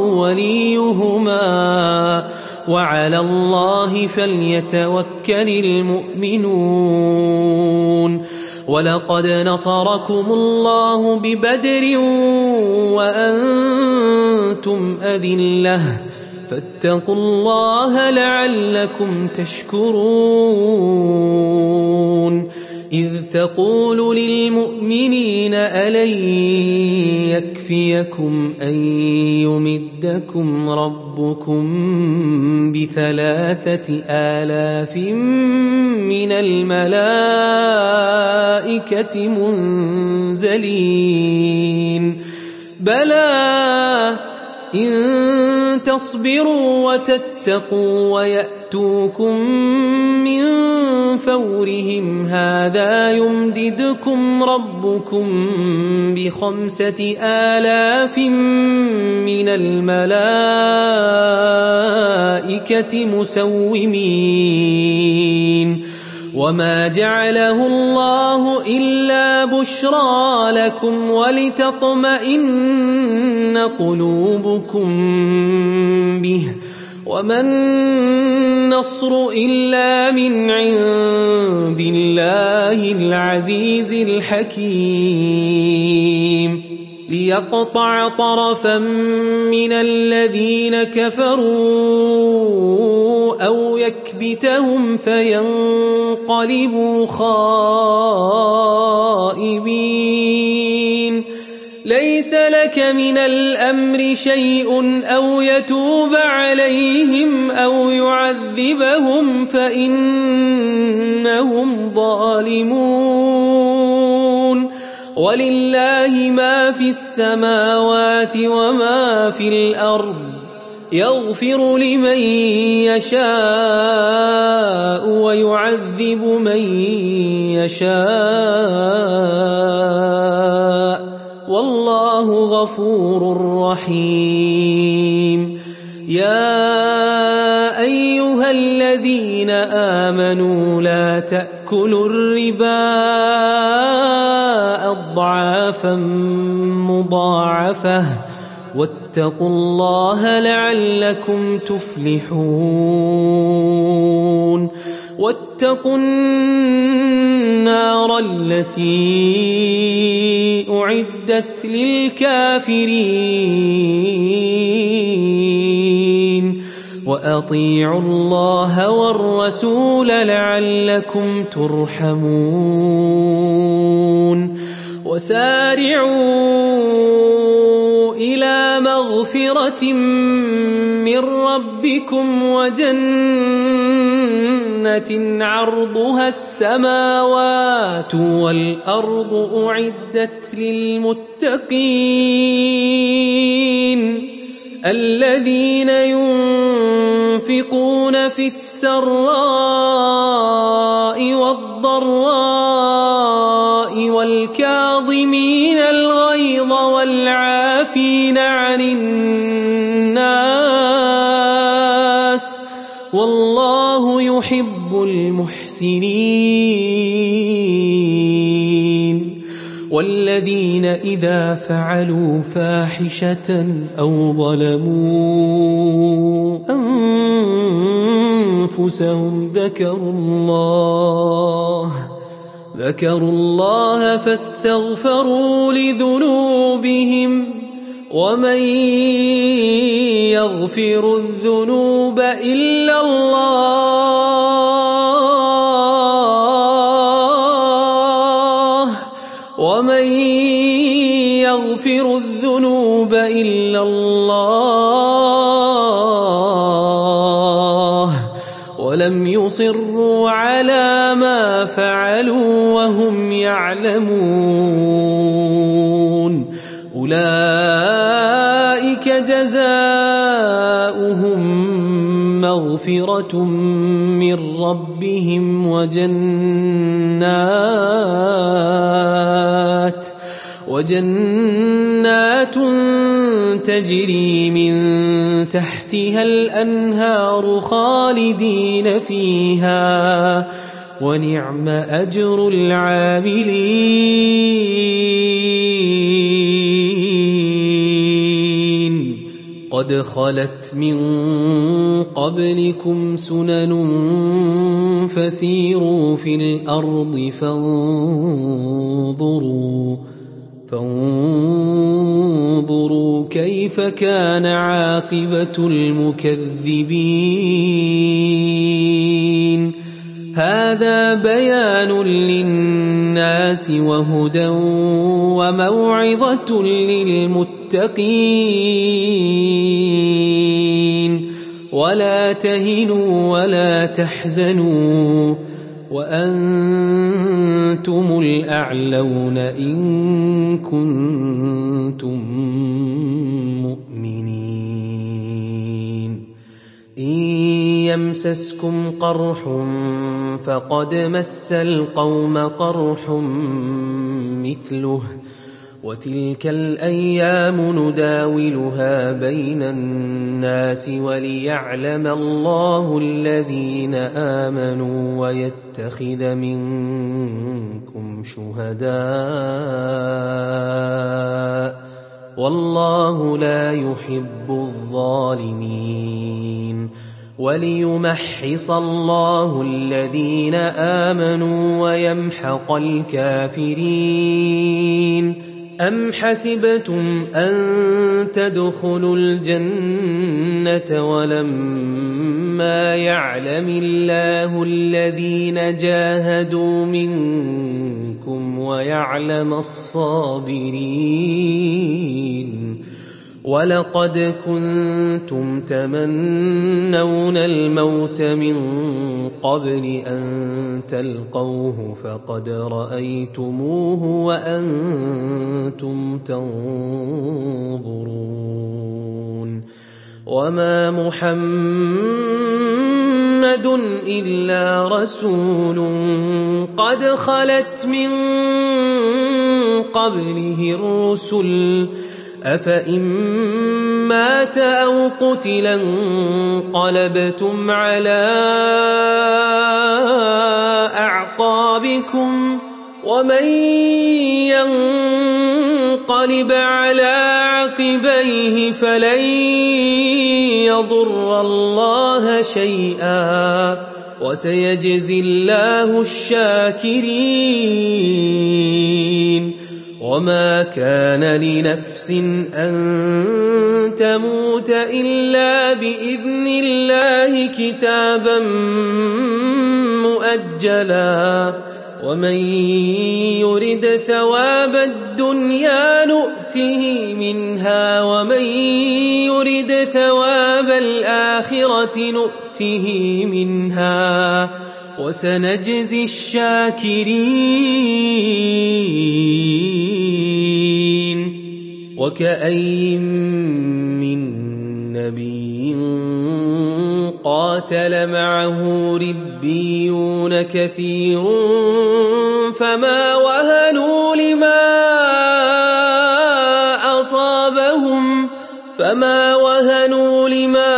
وليهما وعلى الله فليتوكل المؤمنون ولقد نصركم الله ببدر وأنتم أذلة فاتقوا الله لعلكم تشكرون إذ تقول للمؤمنين ألن يكفيكم أن يمدكم ربكم ب3,000 من الملائكة منزلين بلى إن تصبروا ويتقوا ويأتوكم من فورهم هذا يمددكم ربكم ب5,000 من الملائكة مسومين وما جعله الله إلا بشرى لكم ولتطمئن قلوبكم به وما النصر إلا من عند الله العزيز الحكيم ليقطع طرفا من الذين كفروا أو يكبتهم فينقلبوا خائبين ليس لك من الأمر شيء أو يتوب عليهم أو يعذبهم فإنهم ظالمون ولله ما في السماوات وما في الأرض يغفر لمن يشاء ويعذب من يشاء والله غفور رحيم يا أيها الذين آمنوا لا تأكلوا الربا أضعافا مضاعفة واتقوا الله لعلكم تفلحون واتقوا النار التي أعدت للكافرين وأطيعوا الله والرسول لعلكم ترحمون وسارعوا إلى مغفرة من ربكم وجنة عرضها السماوات والأرض أعدت للمتقين الذين ينفقون في السراء والضراء والكاظمين الغيظ والعافين عن الناس والله يحب المحسنين والذين إذا فعلوا فاحشة أو ظلموا أنفسهم ذكروا الله فاستغفروا لذنوبهم ومن يغفر الذنوب إلا الله ولم يصروا على ما فعلوا وهم يعلمون أولئك جزاؤهم مغفرة من ربهم وجنات تجري من تحتها الأنهار خالدين فيها ونعم أجر العاملين قد خلت من قبلكم سنن فسيروا في الأرض فانظروا كيف كان عاقبة المكذبين هذا بيان للناس وهدى وموعظة للمتقين ولا تهنوا ولا تحزنوا وأنتم الأعلون إن كنتم مؤمنين يمسسكم قرح فقد مس القوم قرح مثله وتلك الأيام نداولها بين الناس وليعلم الله الذين آمنوا ويتخذ منكم شهداء والله لا يحب الظالمين وليمحص الله الذين آمنوا ويمحق الكافرين أم حسبتم أن تدخلوا الجنة ولما يعلم الله الذين جاهدوا منكم ويعلم الصابرين ولقد كنتم تمنون الموت من قبل أن تلقوه فقد رأيتموه وأنتم تنظرون وما محمد إلا رسول قد خلت من قبله الرسل أفإن مات أو قتل انقلبتم على أعقابكم ومن ينقلب على عقبيه فلن يضر الله شيئا وسيجزي الله الشاكرين وما كان لنفس أن تموت إلا بإذن الله كتابا مؤجلا ومن يرد ثواب الدنيا نؤته منها ومن يرد ثواب الآخرة نؤته منها وسنجزي الشاكرين وكأين من نبي قاتل معه ربيون كثير فما وهنوا لما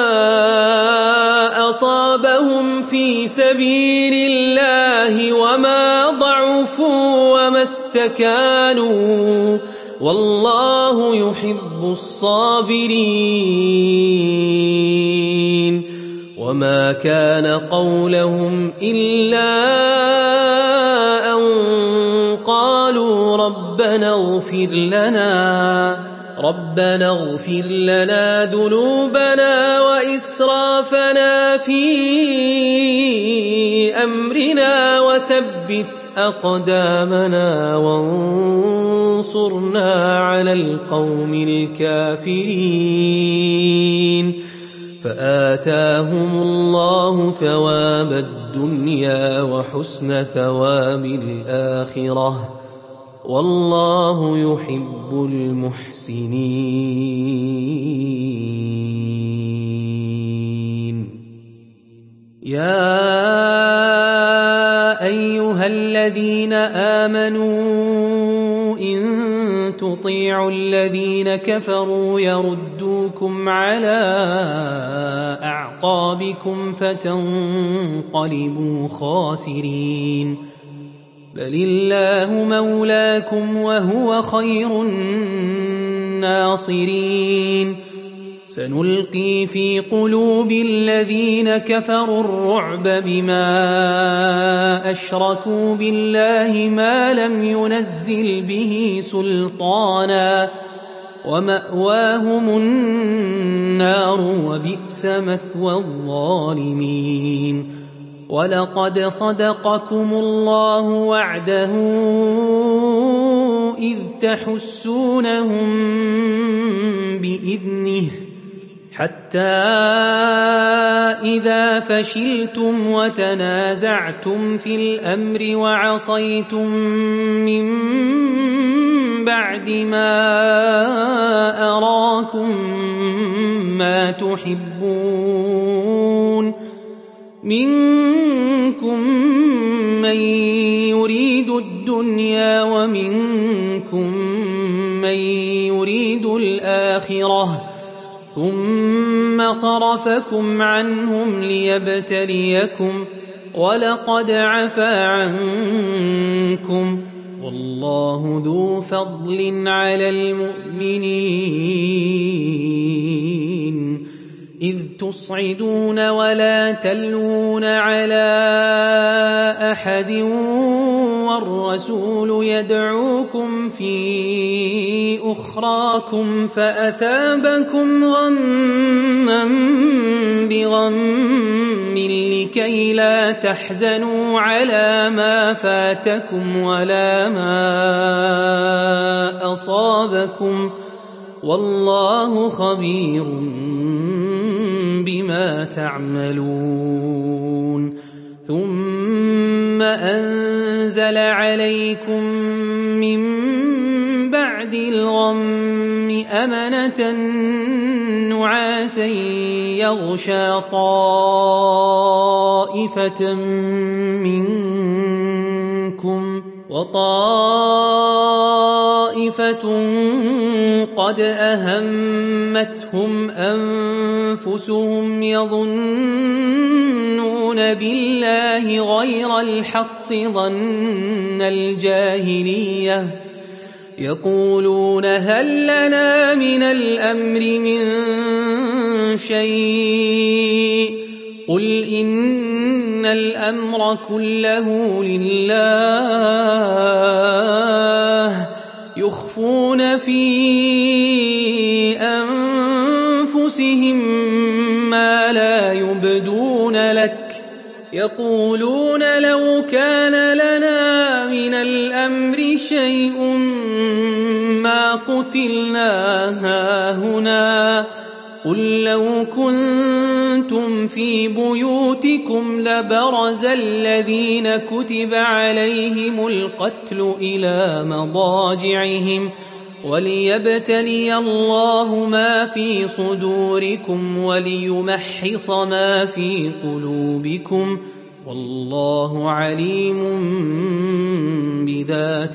أصابهم في سبيل الله وما ضعفوا وما استكانوا والله يحب الصابرين وما كان قولهم إلا أن قالوا ربنا اغفر لنا ذنوبنا وإسرافنا في أمرنا وثبت أقدامنا وانصرنا على القوم الكافرين فآتاهم الله ثواب الدنيا وحسن ثواب الآخرة والله يحب المحسنين يا أيها الذين آمنوا إن تطيعوا الذين كفروا يردوكم على أعقابكم فتنقلبوا خاسرين بل الله مولاكم وهو خير الناصرين سنلقي في قلوب الذين كفروا الرعب بما أشركوا بالله ما لم ينزل به سلطانا ومأواهم النار وبئس مثوى الظالمين ولقد صدقكم الله وعده إذ تحسونهم بإذنه حتى إذا فشلتم وتنازعتم في الأمر وعصيتم من بعد ما أراكم ما تحبون منكم من يريد الدنيا ومنكم من يريد الآخرة ثم صرفكم عنهم ليبتليكم ولقد عفا عنكم والله ذو فضل على المؤمنين إذ تصعدون ولا تلوون على أحد والرسول يدعوكم في أخراكم فأثابكم غما بغم لكي لا تحزنوا على ما فاتكم ولا ما أصابكم والله خبير بما تعملون ثم أنزل عليكم من بعد الغم أمنة نعاسا يغشى طائفة منكم وطائفة قد أهمتهم أنفسهم يظنون بالله غير الحق ظن الجاهلية يقولون هل لنا من الأمر من شيء قل إن الأمر كله لله يخفون في أنفسهم ما لا يبدون لك يقولون لو كان لنا من الأمر شيء ما قتلنا هاهنا قل لو كنتم في بيوتكم لبرز الذين كتب عليهم القتل إلى مضاجعهم وليبتلي الله ما في صدوركم وليمحص ما في قلوبكم والله عليم بذات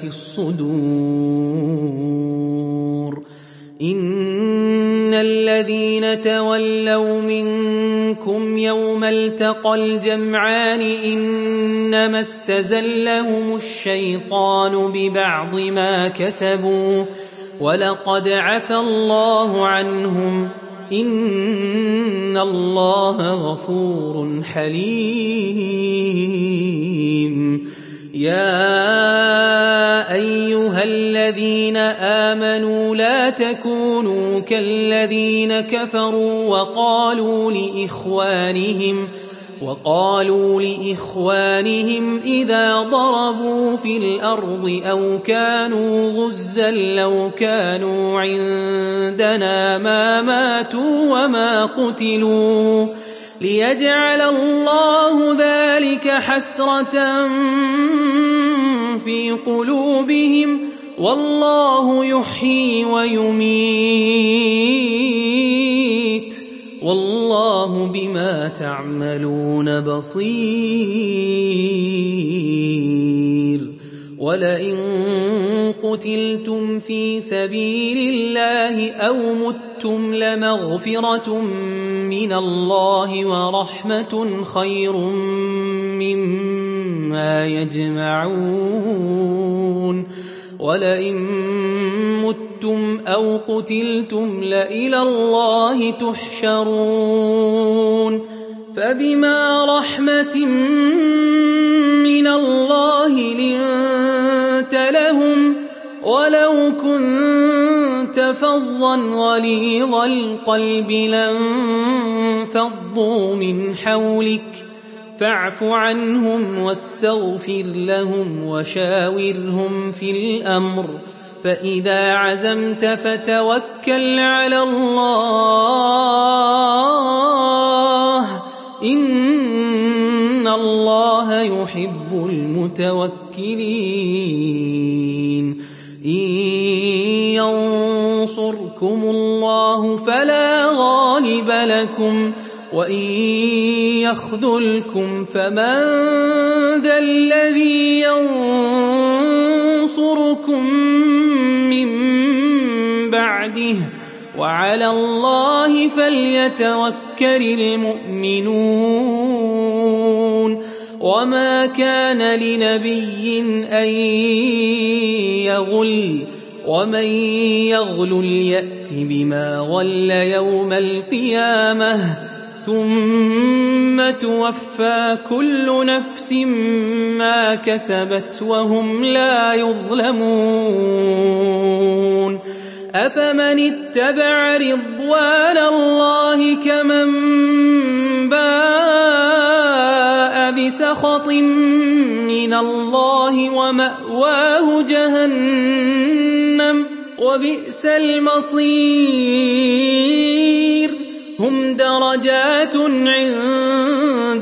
الصدور إن الذين تولوا منكم يوم التقى الجمعان إنما استزلهم الشيطان ببعض ما كسبوا ولقد عفى الله عنهم إن الله غفور حليم يا أيها الذين آمنوا لا تكونوا كالذين كفروا وقالوا لإخوانهم إذا ضربوا في الأرض أو كانوا غزا لو كانوا عندنا ما ماتوا وما قتلوا ليجعل الله ذلك حسرة في قلوبهم والله يحيي ويميت والله بما تعملون بصير ولئن قتلتم في سبيل الله أو متم لمغفرة من الله ورحمة خير مما يجمعون ولئن متم أو قتلتم لإلى الله تحشرون فبما رحمة من الله لنت لهم ولو كنت فظا غليظ القلب لانفضوا من حولك فاعف عنهم واستغفر لهم وشاورهم في الأمر فإذا عزمت فتوكل على الله إن الله يحب المتوكلين إن ينصركم الله فلا غالب لكم وإن يخذلكم فمن ذا الذي ينصركم من بعده وعلى الله فليتوكل المؤمنون وما كان لنبي أن يغل ومن يغل يأت بما غل يوم القيامة ثم توفى كل نفس ما كسبت وهم لا يظلمون أفمن اتبع رضوان الله كمن باء بسخط من الله ومأواه جهنم وبئس المصير هم درجات عند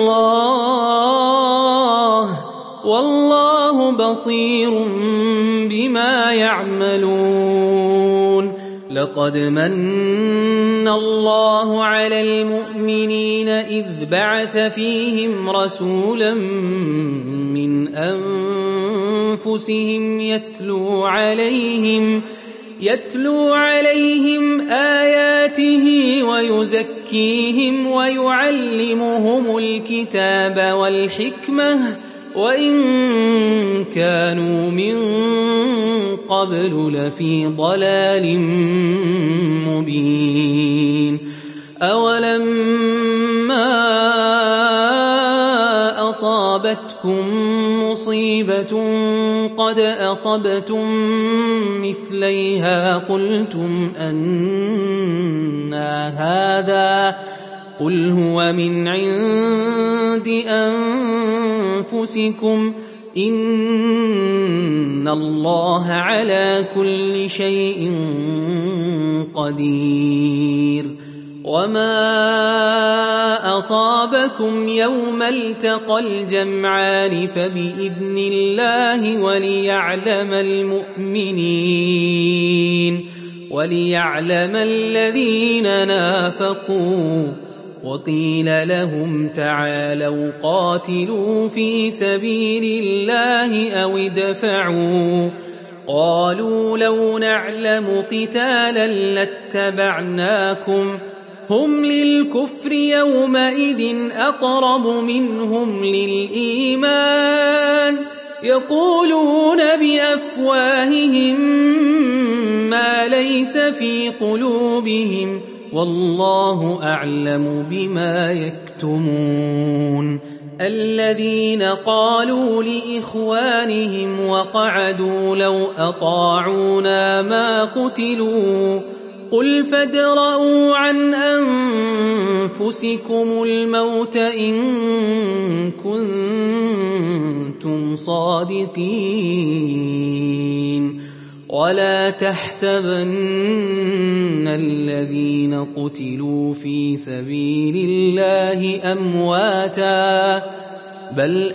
الله والله بصير بما يعملون لقد من الله على المؤمنين إذ بعث فيهم رسولا من أنفسهم يتلو عليهم آياته ويزكيهم ويعلمهم الكتاب والحكمة وإن كانوا من قبل لفي ضلال مبين أولما أصابتكم مصيبة قد أصبتم مثليها قلتم أنى هذا قل هو من عند أنفسكم إن الله على كل شيء قدير وما أصابكم يوم التقى الجمعان فبإذن الله وليعلم الذين نافقوا وقيل لهم تعالوا قاتلوا في سبيل الله أو ادفعوا قالوا لو نعلم قتالا لاتبعناكم هم للكفر يومئذ أقرب منهم للإيمان يقولون بأفواههم ما ليس في قلوبهم والله أعلم بما يكتمون الذين قالوا لإخوانهم وقعدوا لو أطاعونا ما قتلوا قل فادرءوا عن أنفسكم الموت إن كنتم صادقين ولا تحسبن الذين قتلوا في سبيل الله أمواتا بل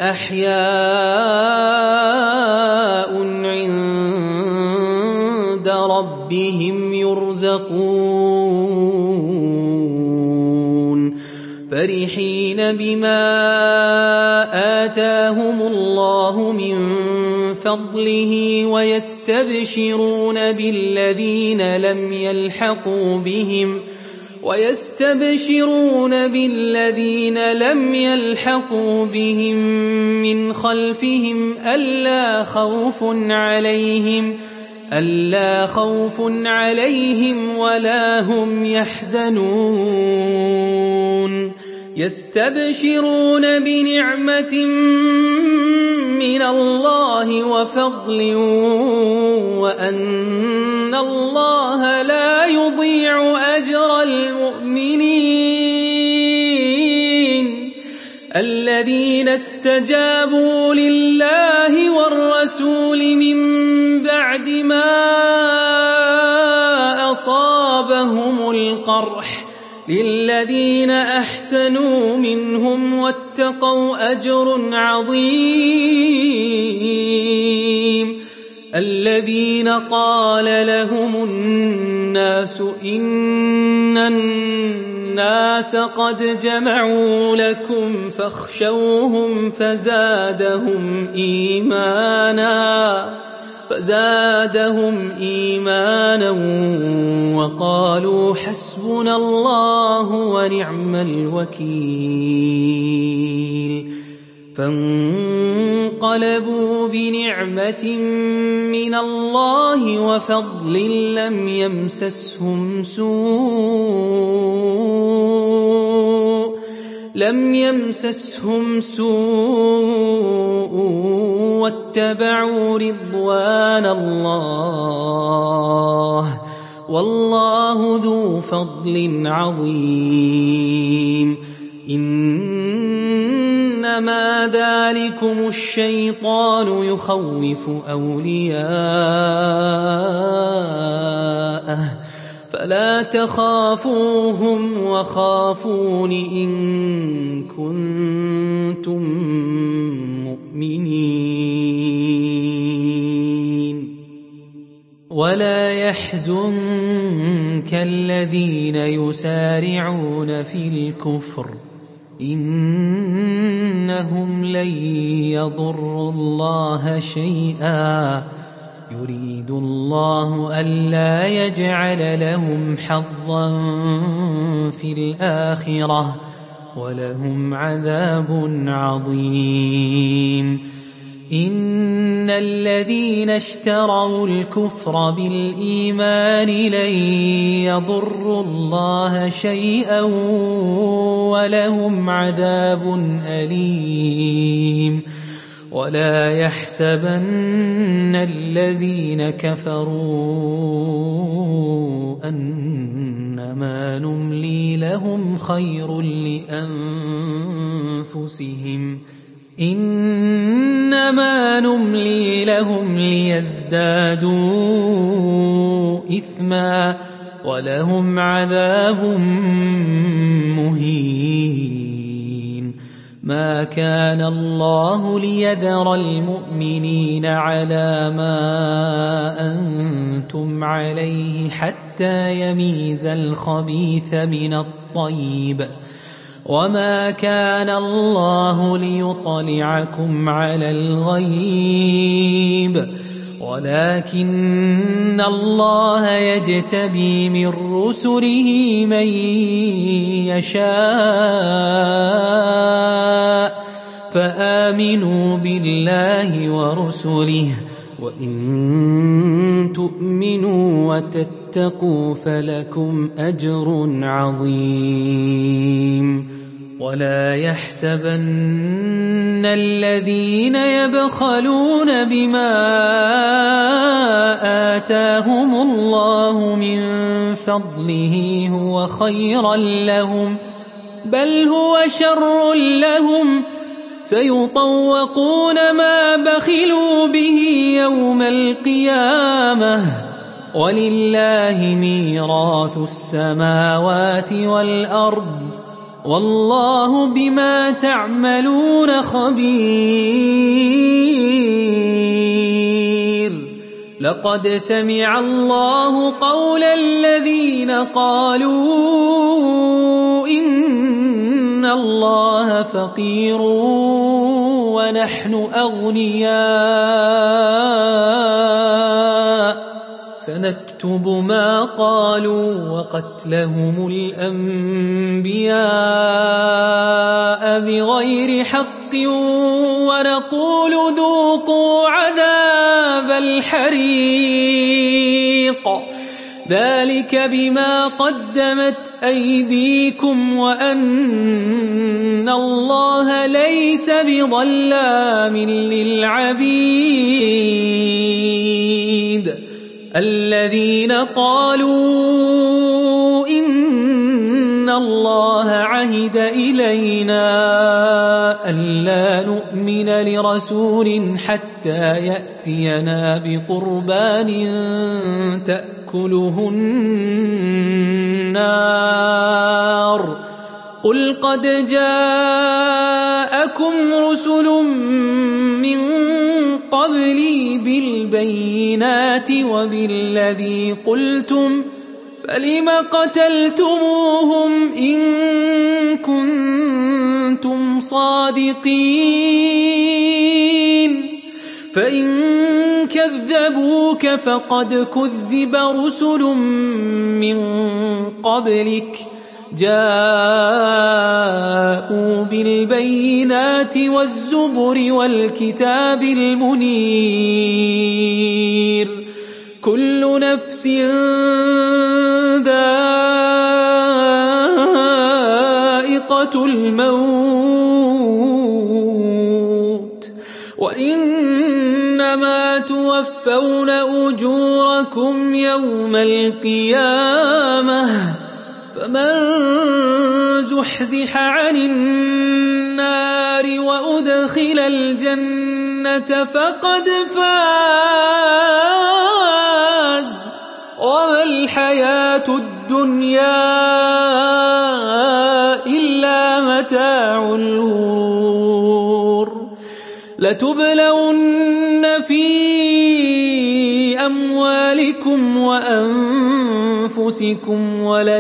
أحياء عند ربهم يرزقون فرحين بما آتاهم الله من فضله ويستبشرون بالذين لم يلحقوا بهم من خلفهم ألا خوف عليهم ولا هم يحزنون يستبشرون بنعمة من الله وفضل وأن الله لا يضيع أجر المؤمنين الذين استجابوا لله والرسول من بعد ما أصابهم القرح للذين أحسنوا منهم واتقوا أجر عظيم الذين قال لهم الناس إن الناس قد جمعوا لكم فاخشوهم فزادهم إيمانا وقالوا حسبنا الله ونعم الوكيل. فانقلبوا بنعمة من الله وفضل لم يمسسهم سوء واتبعوا رضوان الله والله ذو فضل عظيم. إنما ذلكم الشيطان يخوف أولياءه فلا تخافوهم وخافون إن كنتم مؤمنين. ولا يحزنك الذين يسارعون في الكفر إنهم لن يضروا الله شيئا يريد الله ألا يجعل لهم حظا في الآخرة ولهم عذاب عظيم. إن الذين اشتروا الكفر بالإيمان لن يضروا الله شيئا ولهم عذاب أليم. ولا يحسبن الذين كفروا أنما نملي لهم خير لأنفسهم إنما نملي لهم ليزدادوا إثما ولهم عذاب مهين. ما كان الله ليذر المؤمنين على ما أنتم عليه حتى يميز الخبيث من الطيب وما كان الله ليطلعكم على الغيب ولكن الله يجتبي من رسله من يشاء فآمنوا بالله ورسله وإن تؤمنوا وتتقوا فلكم أجر عظيم. ولا يحسبن الذين يبخلون بما آتاهم الله من فضله هو خيرا لهم بل هو شر لهم سيطوقون ما بخلوا به يوم القيامة ولله ميراث السماوات والأرض والله بما تعملون خبير. لقد سمع الله قول الذين قالوا إن الله فقير ونحن أغنياء سنكتب ما قالوا وقتلهم الأنبياء بغير حق ونقول ذوقوا عذاب الحريق ذلك بما قدمت أيديكم وأن الله ليس بظلام للعبيد. الذين قالوا إن الله عهد إلينا ألا نؤمن لرسول حتى يأتينا بقربان تأكله النار قل قد جاءكم رسل من قبلي بالبينات وبالذي قلتم فلم قتلتموهم إن كنتم صادقين فإن كذبوك فقد كذب رسل من قبلك جاءوا بالبينات والزبر والكتاب المنير كل نفس ذائقة الموت وإنما توفون أجوركم يوم القيامة فمن زحزح عن النار وأدخل الجنة فقد فاز وما الحياة الدنيا إلا متاع الغرور لتبلون في أموالكم وأنفسكم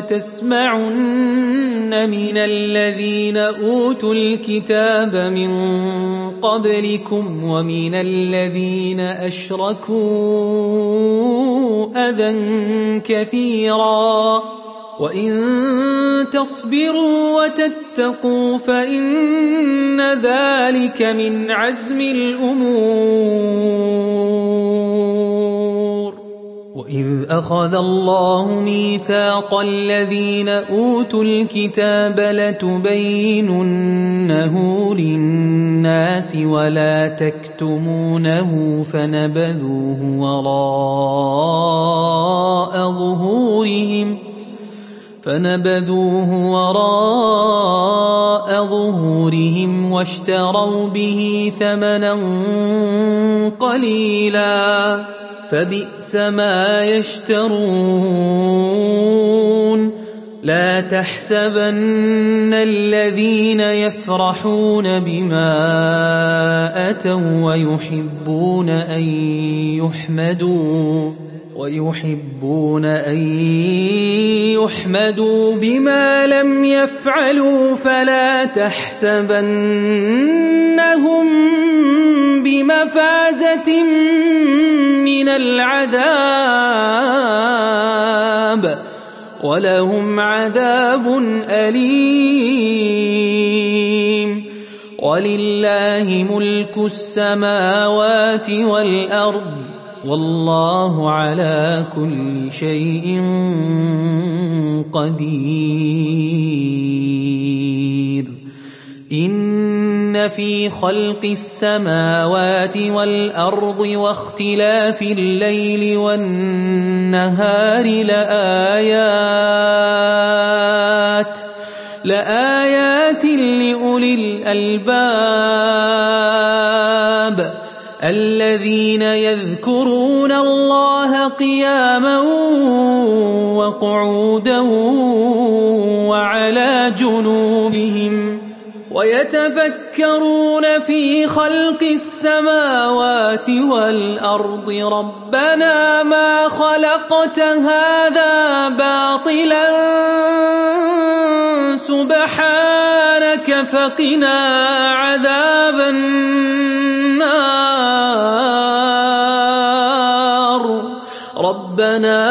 ولتسمعن من الذين أوتوا الكتاب من قبلكم ومن الذين أشركوا أذى كثيرا وإن تصبروا وتتقوا فإن ذلك من عزم الأمور وإذ أخذ الله ميثاق الذين أوتوا الكتاب لتبيننه للناس ولا تكتمونه فنبذوه وراء ظهورهم واشتروا به ثمنا قليلا فبئس ما يشترون لا تحسبن الذين يفرحون بما أتوا ويحبون أن يحمدوا بما لم يفعلوا فلا تحسبنهم بمفازة من العذاب ولهم عذاب أليم ولله ملك السماوات والأرض والله على كل شيء قدير إن في خلق السماوات والأرض واختلاف الليل والنهار لآيات لأولي الألباب الذين يذكرون الله قياما وقعودا وعلى جنوبهم ويتفكرون في خلق السماوات والأرض ربنا ما خلقت هذا باطلا سبحانك فقنا عذاب النار ربنا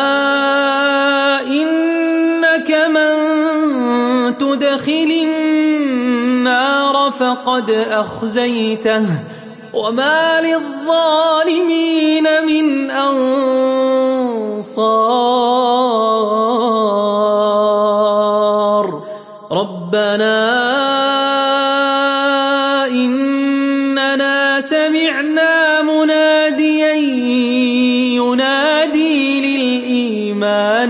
إنك من تدخل النار فقد أخزيته وما للظالمين من أنصار ربنا إننا سمعنا مناديا ينادي للإيمان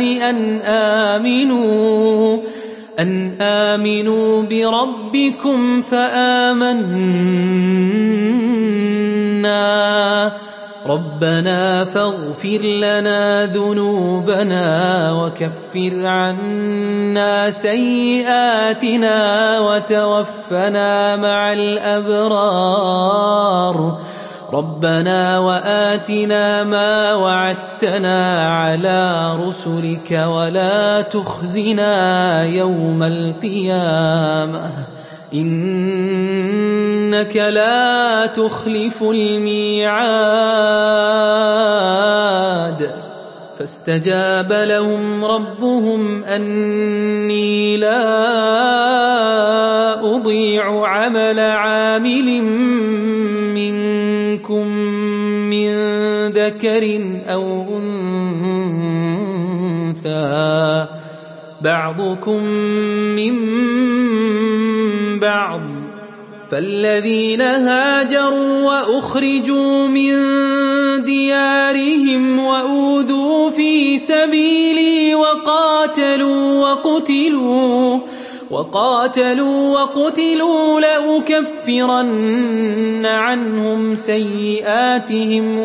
أن آمنوا بربكم فآمنا ربنا فاغفر لنا ذنوبنا وكفر عنا سيئاتنا وتوفنا مع الأبرار ربنا وآتنا ما وعدتنا على رسلك ولا تخزنا يوم القيامة إنك لا تخلف الميعاد فاستجاب لهم ربهم أني لا أضيع عمل عامل منكم من ذكر أو أنثى بعضكم من بعض فالذين هاجروا وأخرجوا من ديارهم وأوذوا في سبيلي وقاتلوا وقتلوا لأكفرن عنهم سيئاتهم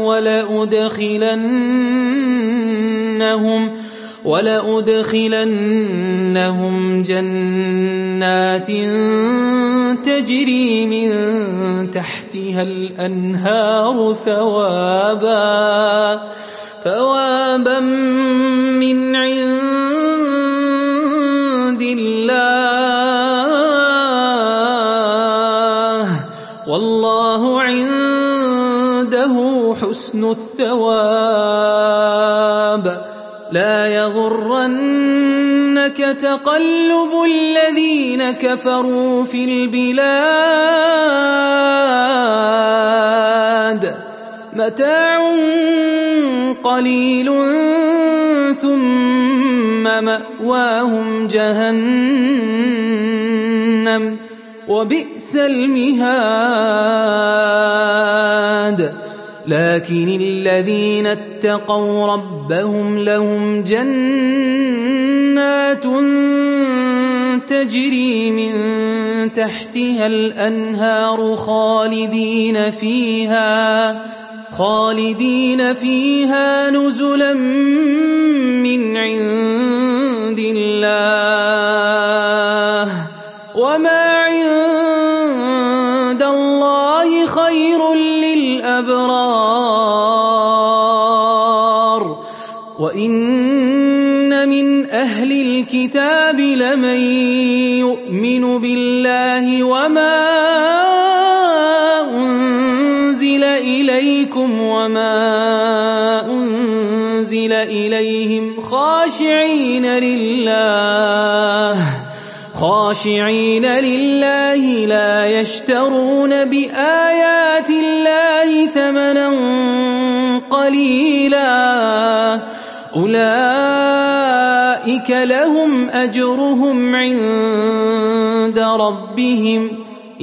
ولأدخلنهم جنات تجري من تحتها الأنهار ثوابا من عند الله والله عنده حسن الثواب لا يغرنك تقلب الذين كفروا في البلاد متاع قليل ثم مأواهم جهنم وبئس المهاد لكن الذين اتقوا ربهم لهم جنات تجري من تحتها الأنهار خالدين فيها نزلا من عند الله وما عند الله خير للأبرار وإن من أهل الكتاب لمن يؤمن بالله وما أنزل إليكم وما أنزل إليهم خاشعين لله لا يشترون بآيات الله ثمنا قليلا أولئك لهم أجرهم عند ربهم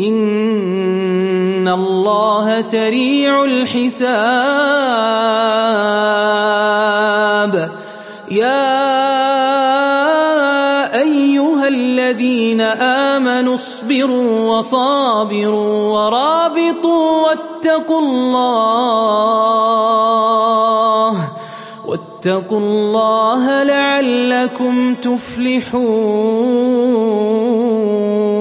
إن الله سريع الحساب يا أيها الذين آمنوا اصبروا وصابروا ورابطوا واتقوا الله لعلكم تفلحون